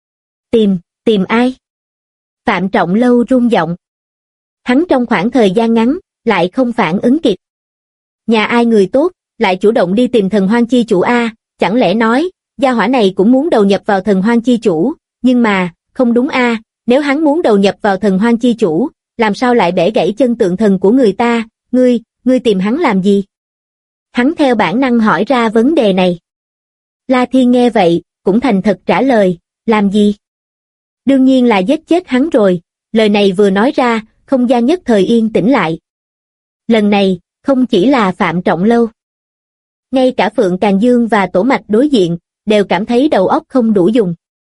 Tìm ai? Phạm Trọng Lâu run giọng. Hắn trong khoảng thời gian ngắn, lại không phản ứng kịp. Nhà ai người tốt, lại chủ động đi tìm thần hoang chi chủ a? Chẳng lẽ nói, gia hỏa này cũng muốn đầu nhập vào thần hoang chi chủ, nhưng mà, không đúng a, nếu hắn muốn đầu nhập vào thần hoang chi chủ, làm sao lại bẻ gãy chân tượng thần của người ta, ngươi tìm hắn làm gì? Hắn theo bản năng hỏi ra vấn đề này. La Thiên nghe vậy, cũng thành thật trả lời, làm gì? Đương nhiên là giết chết hắn rồi, lời này vừa nói ra, không gian nhất thời yên tĩnh lại. Lần này, không chỉ là Phạm Trọng Lâu. Ngay cả Phượng Càn Dương và Tổ Mạch đối diện, đều cảm thấy đầu óc không đủ dùng.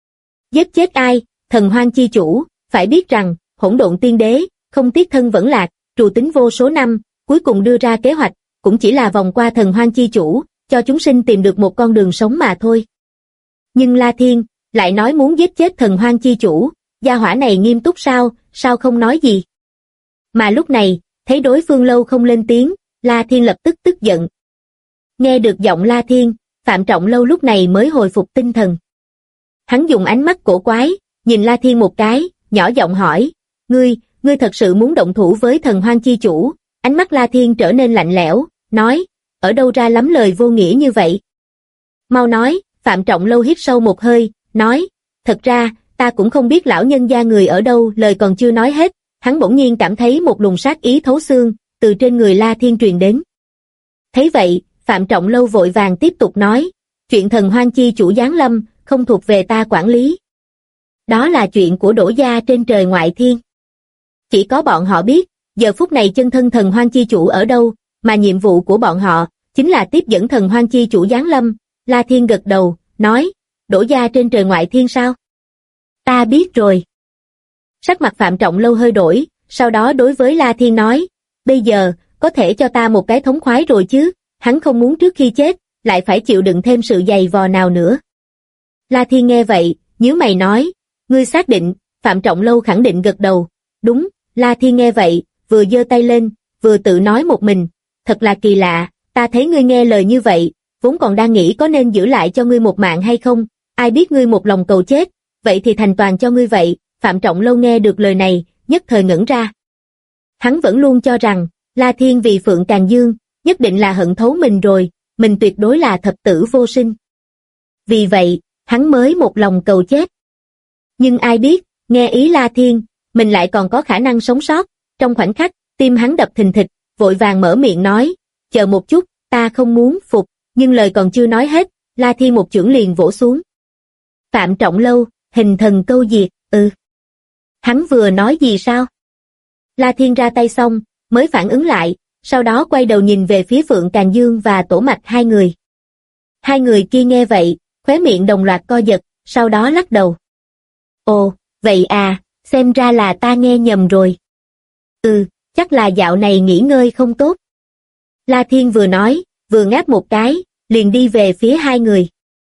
Giết chết ai, Thần Hoang chi chủ, phải biết rằng, Hỗn Độn Tiên Đế, không tiếc thân vẫn lạc, trù tính vô số năm, cuối cùng đưa ra kế hoạch, cũng chỉ là vòng qua Thần Hoang chi chủ, cho chúng sinh tìm được một con đường sống mà thôi. Nhưng La Thiên, lại nói muốn giết chết Thần Hoang chi chủ, gia hỏa này nghiêm túc sao không nói gì. Mà lúc này, thấy đối phương lâu không lên tiếng, La Thiên lập tức tức giận. Nghe được giọng La Thiên, Phạm Trọng Lâu lúc này mới hồi phục tinh thần. Hắn dùng ánh mắt cổ quái, nhìn La Thiên một cái, nhỏ giọng hỏi, ngươi thật sự muốn động thủ với Thần Hoang chi chủ? Ánh mắt La Thiên trở nên lạnh lẽo, nói, ở đâu ra lắm lời vô nghĩa như vậy? Mau nói, Phạm Trọng Lâu hít sâu một hơi, nói, thật ra, ta cũng không biết lão nhân gia người ở đâu. Lời còn chưa nói hết, hắn bỗng nhiên cảm thấy một luồng sát ý thấu xương, từ trên người La Thiên truyền đến. Thấy vậy, Phạm Trọng Lâu vội vàng tiếp tục nói, chuyện Thần Hoang chi chủ giáng lâm, không thuộc về ta quản lý. Đó là chuyện của Đỗ gia trên trời ngoại thiên. Chỉ có bọn họ biết, giờ phút này chân thân Thần Hoang chi chủ ở đâu, mà nhiệm vụ của bọn họ, chính là tiếp dẫn Thần Hoang chi chủ giáng lâm. La Thiên gật đầu, nói, Đỗ gia trên trời ngoại thiên sao? Ta biết rồi. Sắc mặt Phạm Trọng Lâu hơi đổi, sau đó đối với La Thiên nói, bây giờ, có thể cho ta một cái thống khoái rồi chứ, hắn không muốn trước khi chết, lại phải chịu đựng thêm sự dày vò nào nữa. La Thiên nghe vậy, nhíu mày nói, ngươi xác định? Phạm Trọng Lâu khẳng định gật đầu, đúng. La Thiên nghe vậy, vừa giơ tay lên, vừa tự nói một mình, thật là kỳ lạ, ta thấy ngươi nghe lời như vậy, vốn còn đang nghĩ có nên giữ lại cho ngươi một mạng hay không, ai biết ngươi một lòng cầu chết, vậy thì thành toàn cho ngươi vậy. Phạm Trọng Lâu nghe được lời này, nhất thời ngẩn ra. Hắn vẫn luôn cho rằng, La Thiên vì Phượng Càn Dương, nhất định là hận thấu mình rồi, mình tuyệt đối là thập tử vô sinh. Vì vậy, hắn mới một lòng cầu chết. Nhưng ai biết, nghe ý La Thiên, mình lại còn có khả năng sống sót. Trong khoảnh khắc, tim hắn đập thình thịch, vội vàng mở miệng nói, chờ một chút, ta không muốn phục. Nhưng lời còn chưa nói hết, La Thiên một chưởng liền vỗ xuống. Phạm Trọng Lâu, hình thần câu diệt, Hắn vừa nói gì sao? La Thiên ra tay xong, mới phản ứng lại, sau đó quay đầu nhìn về phía Phượng Càn Dương và Tổ Mạch hai người. Hai người kia nghe vậy, khóe miệng đồng loạt co giật, sau đó lắc đầu. Ồ, vậy à, xem ra là ta nghe nhầm rồi. Chắc là dạo này nghỉ ngơi không tốt. La Thiên vừa nói, vừa ngáp một cái, liền đi về phía hai người.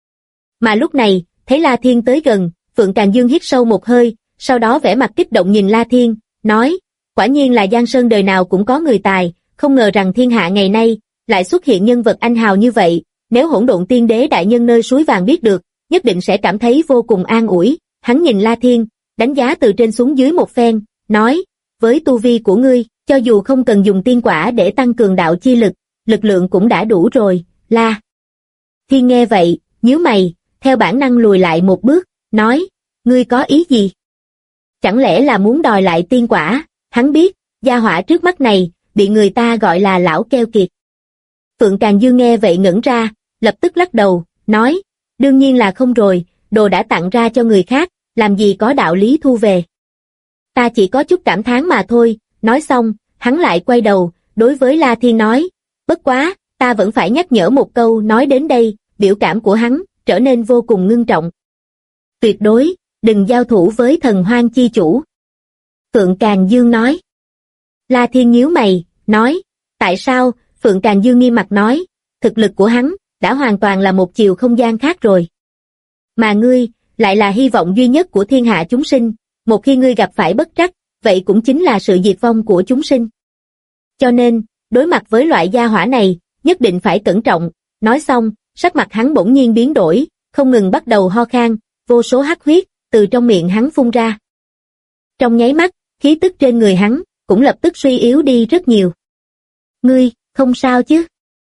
Mà lúc này, thấy La Thiên tới gần, Phượng Càn Dương hít sâu một hơi, sau đó vẻ mặt kích động nhìn La Thiên, nói, quả nhiên là Giang Sơn đời nào cũng có người tài, không ngờ rằng thiên hạ ngày nay, lại xuất hiện nhân vật anh hào như vậy, nếu Hỗn Độn Tiên Đế đại nhân nơi suối vàng biết được, nhất định sẽ cảm thấy vô cùng an ủi. Hắn nhìn La Thiên, đánh giá từ trên xuống dưới một phen, nói, với tu vi của ngươi, cho dù không cần dùng tiên quả để tăng cường đạo chi lực, lực lượng cũng đã đủ rồi. La Thiên nghe vậy, nhíu mày, theo bản năng lùi lại một bước, nói, ngươi có ý gì? Chẳng lẽ là muốn đòi lại tiên quả? Hắn biết, gia hỏa trước mắt này, bị người ta gọi là lão keo kiệt. Phượng Càn Dương nghe vậy ngẩn ra, lập tức lắc đầu, nói, đương nhiên là không rồi, đồ đã tặng ra cho người khác, làm gì có đạo lý thu về. Ta chỉ có chút cảm thán mà thôi. Nói xong, hắn lại quay đầu, đối với La Thiên nói, bất quá, ta vẫn phải nhắc nhở một câu. Nói đến đây, biểu cảm của hắn trở nên vô cùng ngưng trọng. Tuyệt đối, đừng giao thủ với Thần Hoang chi chủ. Phượng Càn Dương nói. La Thiên nhíu mày, nói, tại sao? Phượng Càn Dương nghiêm mặt nói, thực lực của hắn đã hoàn toàn là một chiều không gian khác rồi. Mà ngươi, lại là hy vọng duy nhất của thiên hạ chúng sinh, một khi ngươi gặp phải bất trắc, vậy cũng chính là sự diệt vong của chúng sinh. Cho nên, đối mặt với loại gia hỏa này, nhất định phải cẩn trọng. Nói xong, sắc mặt hắn bỗng nhiên biến đổi, không ngừng bắt đầu ho khan, vô số hắc huyết từ trong miệng hắn phun ra. Trong nháy mắt, khí tức trên người hắn cũng lập tức suy yếu đi rất nhiều. Ngươi, không sao chứ?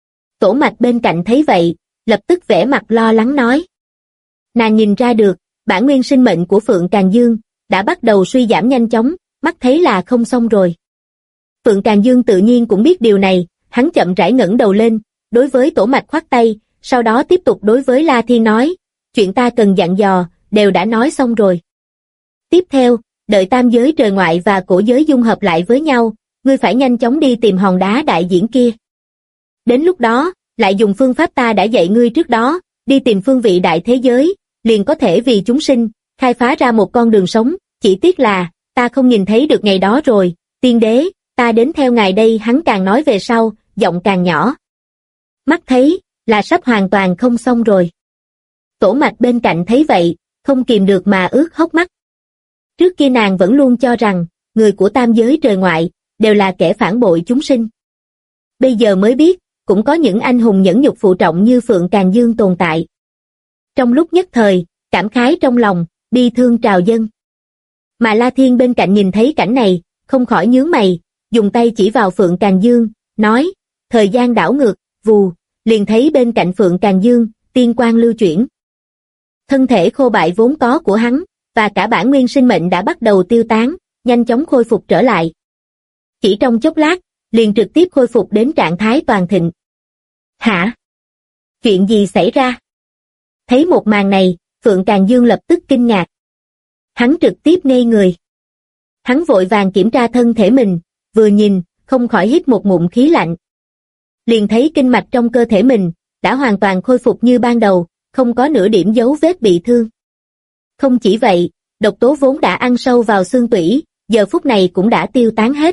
Tổ Mạch bên cạnh thấy vậy, lập tức vẻ mặt lo lắng nói. Nàng nhìn ra được, bản nguyên sinh mệnh của Phượng Càn Dương đã bắt đầu suy giảm nhanh chóng, mắt thấy là không xong rồi. Phượng Càn Dương tự nhiên cũng biết điều này, hắn chậm rãi ngẩng đầu lên, đối với Tổ Mạch khoát tay, sau đó tiếp tục đối với La Thiên nói, chuyện ta cần dặn dò, đều đã nói xong rồi. Tiếp theo, đợi tam giới trời ngoại và cổ giới dung hợp lại với nhau, ngươi phải nhanh chóng đi tìm hòn đá đại diễn kia. Đến lúc đó, lại dùng phương pháp ta đã dạy ngươi trước đó, đi tìm phương vị đại thế giới, liền có thể vì chúng sinh, khai phá ra một con đường sống, chỉ tiếc là, ta không nhìn thấy được ngày đó rồi, tiên đế, ta đến theo ngài đây. Hắn càng nói về sau, giọng càng nhỏ. Mắt thấy, là sắp hoàn toàn không xong rồi. Tổ Mạch bên cạnh thấy vậy, không kìm được mà ướt hốc mắt. Trước kia nàng vẫn luôn cho rằng, người của tam giới trời ngoại, đều là kẻ phản bội chúng sinh. Bây giờ mới biết, cũng có những anh hùng nhẫn nhục phụ trọng như Phượng Càn Dương tồn tại. Trong lúc nhất thời, cảm khái trong lòng, bi thương trào dâng. Mà La Thiên bên cạnh nhìn thấy cảnh này, không khỏi nhướng mày, dùng tay chỉ vào Phượng Càn Dương, nói, thời gian đảo ngược, vù, liền thấy bên cạnh Phượng Càn Dương, tiên quang lưu chuyển. Thân thể khô bại vốn có của hắn, và cả bản nguyên sinh mệnh đã bắt đầu tiêu tán, nhanh chóng khôi phục trở lại. Chỉ trong chốc lát, liền trực tiếp khôi phục đến trạng thái toàn thịnh. Hả? Chuyện gì xảy ra? Thấy một màn này, Phượng Càn Dương lập tức kinh ngạc. Hắn trực tiếp ngây người. Hắn vội vàng kiểm tra thân thể mình, vừa nhìn, không khỏi hít một ngụm khí lạnh. Liền thấy kinh mạch trong cơ thể mình, đã hoàn toàn khôi phục như ban đầu, không có nửa điểm dấu vết bị thương. Không chỉ vậy, độc tố vốn đã ăn sâu vào xương tủy, giờ phút này cũng đã tiêu tán hết.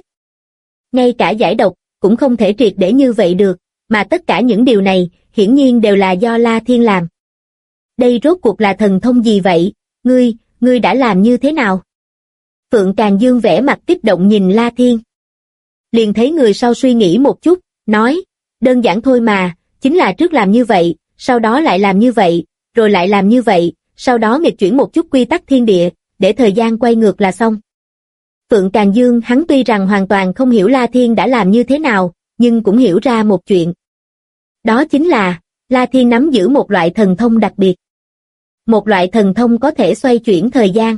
Ngay cả giải độc, cũng không thể triệt để như vậy được, mà tất cả những điều này, hiển nhiên đều là do La Thiên làm. Đây rốt cuộc là thần thông gì vậy? Ngươi đã làm như thế nào? Phượng Càn Dương vẻ mặt kích động nhìn La Thiên. Liền thấy người sau suy nghĩ một chút, nói, đơn giản thôi mà, chính là trước làm như vậy, sau đó lại làm như vậy, rồi lại làm như vậy, sau đó nghịch chuyển một chút quy tắc thiên địa, để thời gian quay ngược là xong. Phượng Càn Dương hắn tuy rằng hoàn toàn không hiểu La Thiên đã làm như thế nào, nhưng cũng hiểu ra một chuyện. Đó chính là, La Thiên nắm giữ một loại thần thông đặc biệt. Một loại thần thông có thể xoay chuyển thời gian.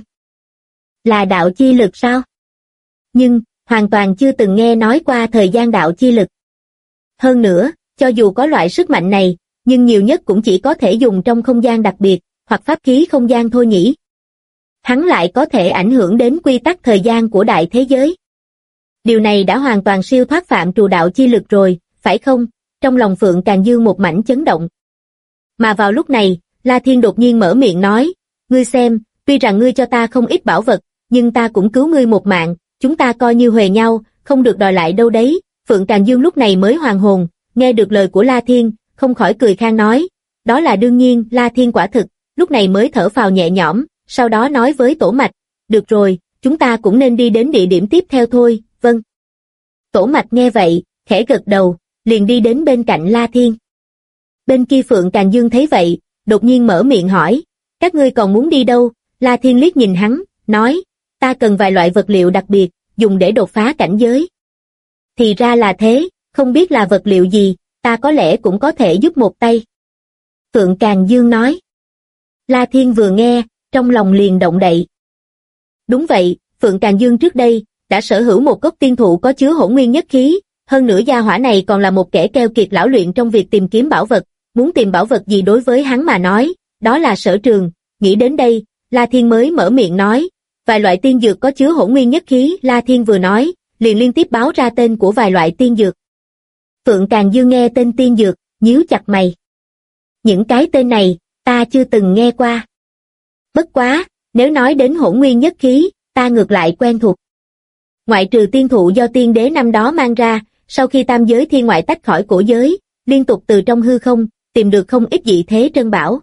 Là đạo chi lực sao? Nhưng, hoàn toàn chưa từng nghe nói qua thời gian đạo chi lực. Hơn nữa, cho dù có loại sức mạnh này, nhưng nhiều nhất cũng chỉ có thể dùng trong không gian đặc biệt, hoặc pháp khí không gian thôi nhỉ. Hắn lại có thể ảnh hưởng đến quy tắc thời gian của đại thế giới. Điều này đã hoàn toàn siêu thoát phạm trù đạo chi lực rồi, phải không? Trong lòng Phượng Càn Dương một mảnh chấn động. Mà vào lúc này, La Thiên đột nhiên mở miệng nói, ngươi xem, tuy rằng ngươi cho ta không ít bảo vật, nhưng ta cũng cứu ngươi một mạng, chúng ta coi như huề nhau, không được đòi lại đâu đấy. Phượng Càn Dương lúc này mới hoàn hồn, nghe được lời của La Thiên, không khỏi cười khan nói, đó là đương nhiên. La Thiên quả thực, lúc này mới thở phào nhẹ nhõm, sau đó nói với Tổ Mạch, được rồi, chúng ta cũng nên đi đến địa điểm tiếp theo thôi. Vâng. Tổ Mạch nghe vậy, khẽ gật đầu, liền đi đến bên cạnh La Thiên. Bên kia Phượng Càn Dương thấy vậy, đột nhiên mở miệng hỏi, các ngươi còn muốn đi đâu? La Thiên liếc nhìn hắn, nói, ta cần vài loại vật liệu đặc biệt, dùng để đột phá cảnh giới. Thì ra là thế, không biết là vật liệu gì, ta có lẽ cũng có thể giúp một tay. Phượng Càn Dương nói. La Thiên vừa nghe, trong lòng liền động đậy. Đúng vậy, Phượng Càn Dương trước đây, đã sở hữu một gốc tiên thụ có chứa hỗn nguyên nhất khí, hơn nữa gia hỏa này còn là một kẻ keo kiệt lão luyện trong việc tìm kiếm bảo vật, muốn tìm bảo vật gì đối với hắn mà nói, đó là sở trường. Nghĩ đến đây, La Thiên mới mở miệng nói, vài loại tiên dược có chứa hỗn nguyên nhất khí. La Thiên vừa nói, liền liên tiếp báo ra tên của vài loại tiên dược. Phượng Càn Dương nghe tên tiên dược, nhíu chặt mày. Những cái tên này, ta chưa từng nghe qua. Bất quá, nếu nói đến hỗn nguyên nhất khí, ta ngược lại quen thuộc. Ngoại trừ tiên thụ do tiên đế năm đó mang ra, sau khi tam giới thiên ngoại tách khỏi cổ giới, liên tục từ trong hư không, tìm được không ít dị thế trân bảo.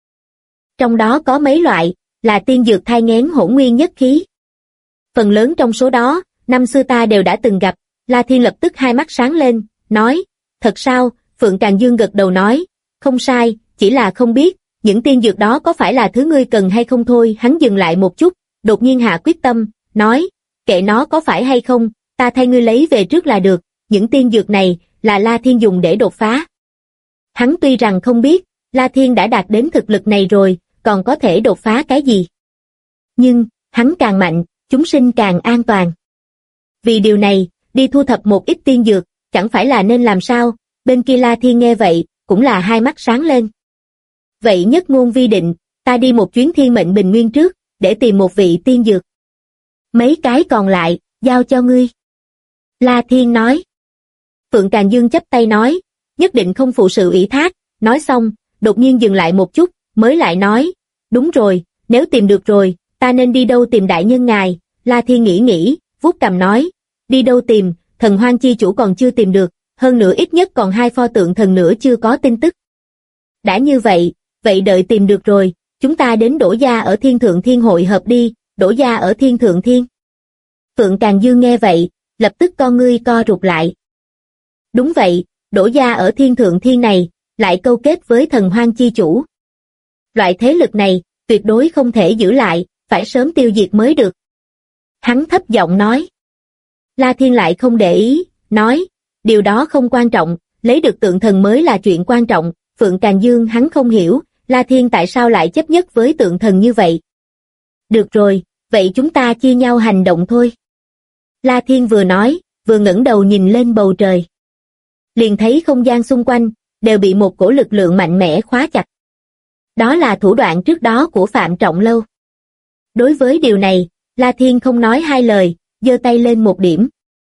Trong đó có mấy loại, là tiên dược thai nghén hỗn nguyên nhất khí. Phần lớn trong số đó, năm xưa ta đều đã từng gặp. La Thiên lập tức hai mắt sáng lên, nói, thật sao? Phượng Càn Dương gật đầu nói, không sai, chỉ là không biết, những tiên dược đó có phải là thứ ngươi cần hay không thôi. Hắn dừng lại một chút, đột nhiên hạ quyết tâm, nói, kệ nó có phải hay không, ta thay ngươi lấy về trước là được, những tiên dược này, là La Thiên dùng để đột phá. Hắn tuy rằng không biết, La Thiên đã đạt đến thực lực này rồi, còn có thể đột phá cái gì. Nhưng, hắn càng mạnh, chúng sinh càng an toàn. Vì điều này, đi thu thập một ít tiên dược, chẳng phải là nên làm sao? Bên kia La Thiên nghe vậy, cũng là hai mắt sáng lên. Vậy nhất ngôn vi định, ta đi một chuyến thiên mệnh bình nguyên trước, để tìm một vị tiên dược. Mấy cái còn lại, giao cho ngươi. La Thiên nói. Phượng Càn Dương chắp tay nói, nhất định không phụ sự ủy thác, nói xong, đột nhiên dừng lại một chút, mới lại nói, đúng rồi, nếu tìm được rồi, ta nên đi đâu tìm đại nhân ngài. La Thiên nghĩ, vuốt cằm nói, đi đâu tìm, thần hoang chi chủ còn chưa tìm được, hơn nữa ít nhất còn 2 pho tượng thần nữa chưa có tin tức. Đã như vậy, vậy đợi tìm được rồi, chúng ta đến Đỗ gia ở Thiên Thượng Thiên hội hợp đi. Đỗ gia ở Thiên Thượng Thiên. Phượng Càn Dương nghe vậy, lập tức con ngươi co rụt lại. Đúng vậy, Đỗ gia ở Thiên Thượng Thiên này, lại câu kết với thần hoang chi chủ. Loại thế lực này, tuyệt đối không thể giữ lại, phải sớm tiêu diệt mới được. Hắn thấp giọng nói. La Thiên lại không để ý, nói, điều đó không quan trọng, lấy được tượng thần mới là chuyện quan trọng. Phượng Càn Dương hắn không hiểu, La Thiên tại sao lại chấp nhất với tượng thần như vậy. Được rồi, vậy chúng ta chia nhau hành động thôi. La Thiên vừa nói, vừa ngẩng đầu nhìn lên bầu trời. Liền thấy không gian xung quanh, đều bị một cổ lực lượng mạnh mẽ khóa chặt. Đó là thủ đoạn trước đó của Phạm Trọng Lâu. Đối với điều này, La Thiên không nói hai lời, giơ tay lên một điểm.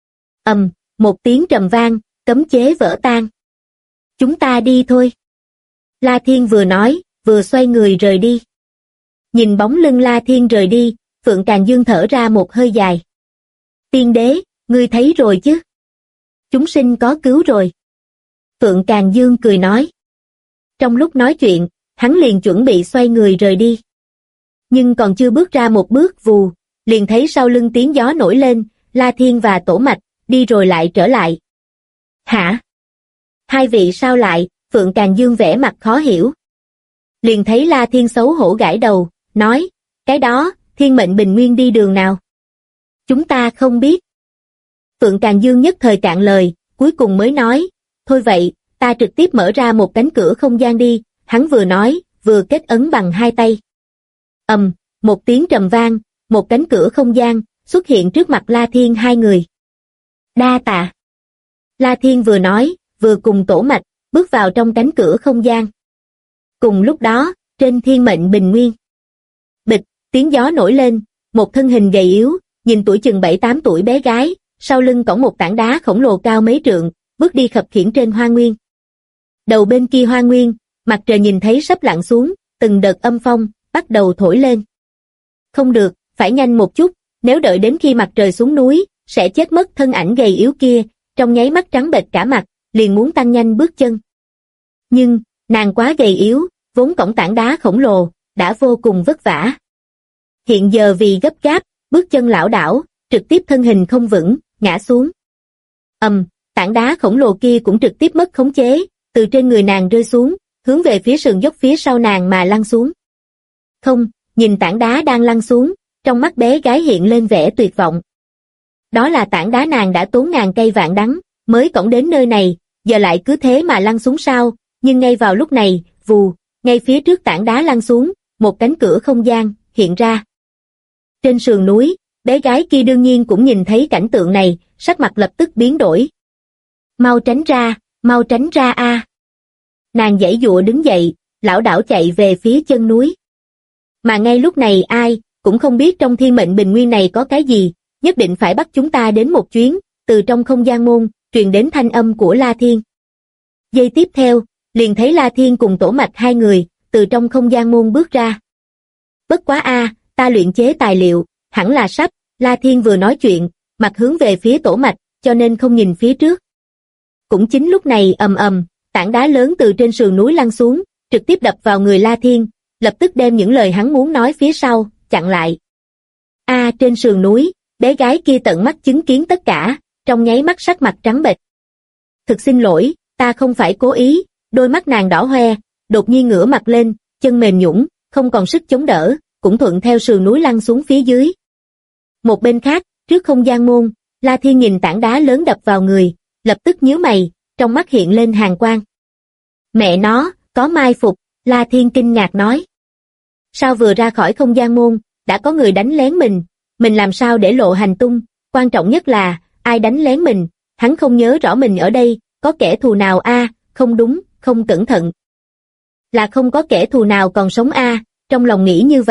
Một tiếng trầm vang, cấm chế vỡ tan. Chúng ta đi thôi. La Thiên vừa nói, vừa xoay người rời đi. Nhìn bóng lưng La Thiên rời đi, Phượng Càn Dương thở ra một hơi dài. Tiên đế, ngươi thấy rồi chứ? Chúng sinh có cứu rồi. Phượng Càn Dương cười nói. Trong lúc nói chuyện, hắn liền chuẩn bị xoay người rời đi. Nhưng còn chưa bước ra một bước vù, liền thấy sau lưng tiếng gió nổi lên, La Thiên và Tổ Mạch, đi rồi lại trở lại. Hả? Hai vị sao lại? Phượng Càn Dương vẻ mặt khó hiểu. Liền thấy La Thiên xấu hổ gãi đầu, nói, cái đó, thiên mệnh bình nguyên đi đường nào? Chúng ta không biết. Phượng Càn Dương nhất thời cạn lời, cuối cùng mới nói, thôi vậy, ta trực tiếp mở ra một cánh cửa không gian đi. Hắn vừa nói, vừa kết ấn bằng hai tay. Một tiếng trầm vang, một cánh cửa không gian xuất hiện trước mặt La Thiên hai người. Đa tạ. La Thiên vừa nói, vừa cùng Tổ Mạch bước vào trong cánh cửa không gian. Cùng lúc đó, trên thiên mệnh bình nguyên. Bịch, tiếng gió nổi lên, một thân hình gầy yếu, nhìn tuổi chừng 7-8 tuổi bé gái, sau lưng cõng một tảng đá khổng lồ cao mấy trượng, bước đi khập khiễng trên hoa nguyên. Đầu bên kia hoa nguyên, mặt trời nhìn thấy sắp lặn xuống, từng đợt âm phong bắt đầu thổi lên. Không được, phải nhanh một chút, nếu đợi đến khi mặt trời xuống núi, sẽ chết mất. Thân ảnh gầy yếu kia, trong nháy mắt trắng bệch cả mặt, liền muốn tăng nhanh bước chân. Nhưng, nàng quá gầy yếu, vốn cõng tảng đá khổng lồ, đã vô cùng vất vả. Hiện giờ vì gấp gáp, bước chân lảo đảo, trực tiếp thân hình không vững, ngã xuống. Tảng đá khổng lồ kia cũng trực tiếp mất khống chế, từ trên người nàng rơi xuống, hướng về phía sườn dốc phía sau nàng mà lăn xuống. Không, nhìn tảng đá đang lăn xuống, trong mắt bé gái hiện lên vẻ tuyệt vọng. Đó là tảng đá nàng đã tốn ngàn cây vạn đắng, mới cõng đến nơi này, giờ lại cứ thế mà lăn xuống sao? Nhưng ngay vào lúc này, vù, ngay phía trước tảng đá lăn xuống, một cánh cửa không gian hiện ra. Trên sườn núi, bé gái kia đương nhiên cũng nhìn thấy cảnh tượng này, sắc mặt lập tức biến đổi. Mau tránh ra a! Nàng giãy giụa đứng dậy, lảo đảo chạy về phía chân núi. Mà ngay lúc này ai cũng không biết trong thiên mệnh bình nguyên này có cái gì, nhất định phải bắt chúng ta đến một chuyến. Từ trong không gian môn truyền đến thanh âm của La Thiên. Giây tiếp theo, liền thấy La Thiên cùng Tổ Mạch hai người từ trong không gian môn bước ra. Bất quá a, ta luyện chế tài liệu, hẳn là sắp. La Thiên vừa nói chuyện, mặt hướng về phía Tổ Mạch, cho nên không nhìn phía trước. Cũng chính lúc này tảng đá lớn từ trên sườn núi lăn xuống, trực tiếp đập vào người La Thiên, lập tức đem những lời hắn muốn nói phía sau chặn lại. Trên sườn núi, bé gái kia tận mắt chứng kiến tất cả, trong nháy mắt sắc mặt trắng bệch. Thực xin lỗi, ta không phải cố ý. Đôi mắt nàng đỏ hoe, đột nhiên ngửa mặt lên, chân mềm nhũn, không còn sức chống đỡ, cũng thuận theo sườn núi lăn xuống phía dưới. Một bên khác, trước không gian môn, La Thiên nhìn tảng đá lớn đập vào người, lập tức nhíu mày, trong mắt hiện lên hàn quang. Mẹ nó, có mai phục, La Thiên kinh ngạc nói. Sao vừa ra khỏi không gian môn, đã có người đánh lén mình làm sao để lộ hành tung, quan trọng nhất là, ai đánh lén mình, hắn không nhớ rõ mình ở đây, có kẻ thù nào không đúng, không cẩn thận. Là không có kẻ thù nào còn sống trong lòng nghĩ như vậy,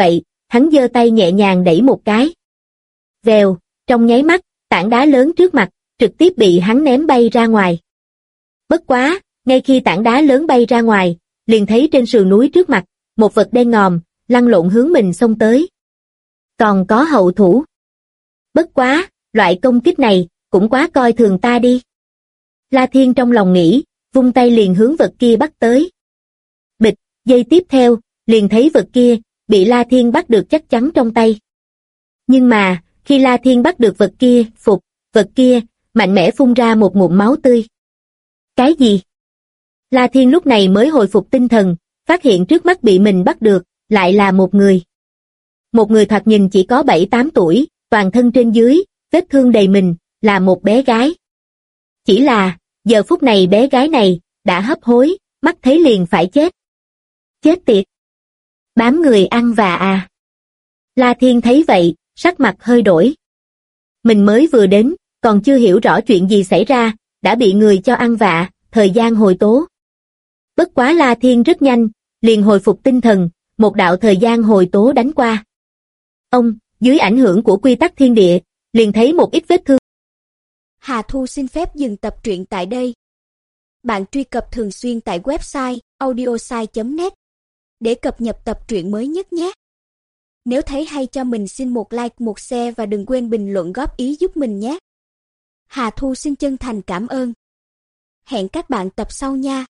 hắn giơ tay nhẹ nhàng đẩy một cái. Vèo, trong nháy mắt, tảng đá lớn trước mặt, trực tiếp bị hắn ném bay ra ngoài. Bất quá, ngay khi tảng đá lớn bay ra ngoài, liền thấy trên sườn núi trước mặt, một vật đen ngòm, lăn lộn hướng mình xông tới. Còn có hậu thủ. Bất quá, loại công kích này, cũng quá coi thường ta đi. La Thiên trong lòng nghĩ, vung tay liền hướng vật kia bắt tới. Bịch, giây tiếp theo, liền thấy vật kia, bị La Thiên bắt được chắc chắn trong tay. Nhưng mà, khi La Thiên bắt được vật kia, vật kia, mạnh mẽ phun ra một ngụm máu tươi. Cái gì? La Thiên lúc này mới hồi phục tinh thần, phát hiện trước mắt bị mình bắt được, lại là một người. Một người thoạt nhìn chỉ có 7-8 tuổi, toàn thân trên dưới, vết thương đầy mình, là một bé gái. Chỉ là, giờ phút này bé gái này, đã hấp hối, mắt thấy liền phải chết. Chết tiệt! Bám người ăn vạ à? La Thiên thấy vậy, sắc mặt hơi đổi. Mình mới vừa đến, còn chưa hiểu rõ chuyện gì xảy ra, đã bị người cho ăn vạ, thời gian hồi tố. Bất quá La Thiên rất nhanh, liền hồi phục tinh thần, một đạo thời gian hồi tố đánh qua. Ông, dưới ảnh hưởng của quy tắc thiên địa, liền thấy một ít vết thương. Hà Thu xin phép dừng tập truyện tại đây. Bạn truy cập thường xuyên tại website audiosai.net để cập nhật tập truyện mới nhất nhé. Nếu thấy hay cho mình xin một like, một share và đừng quên bình luận góp ý giúp mình nhé. Hà Thu xin chân thành cảm ơn. Hẹn các bạn tập sau nha.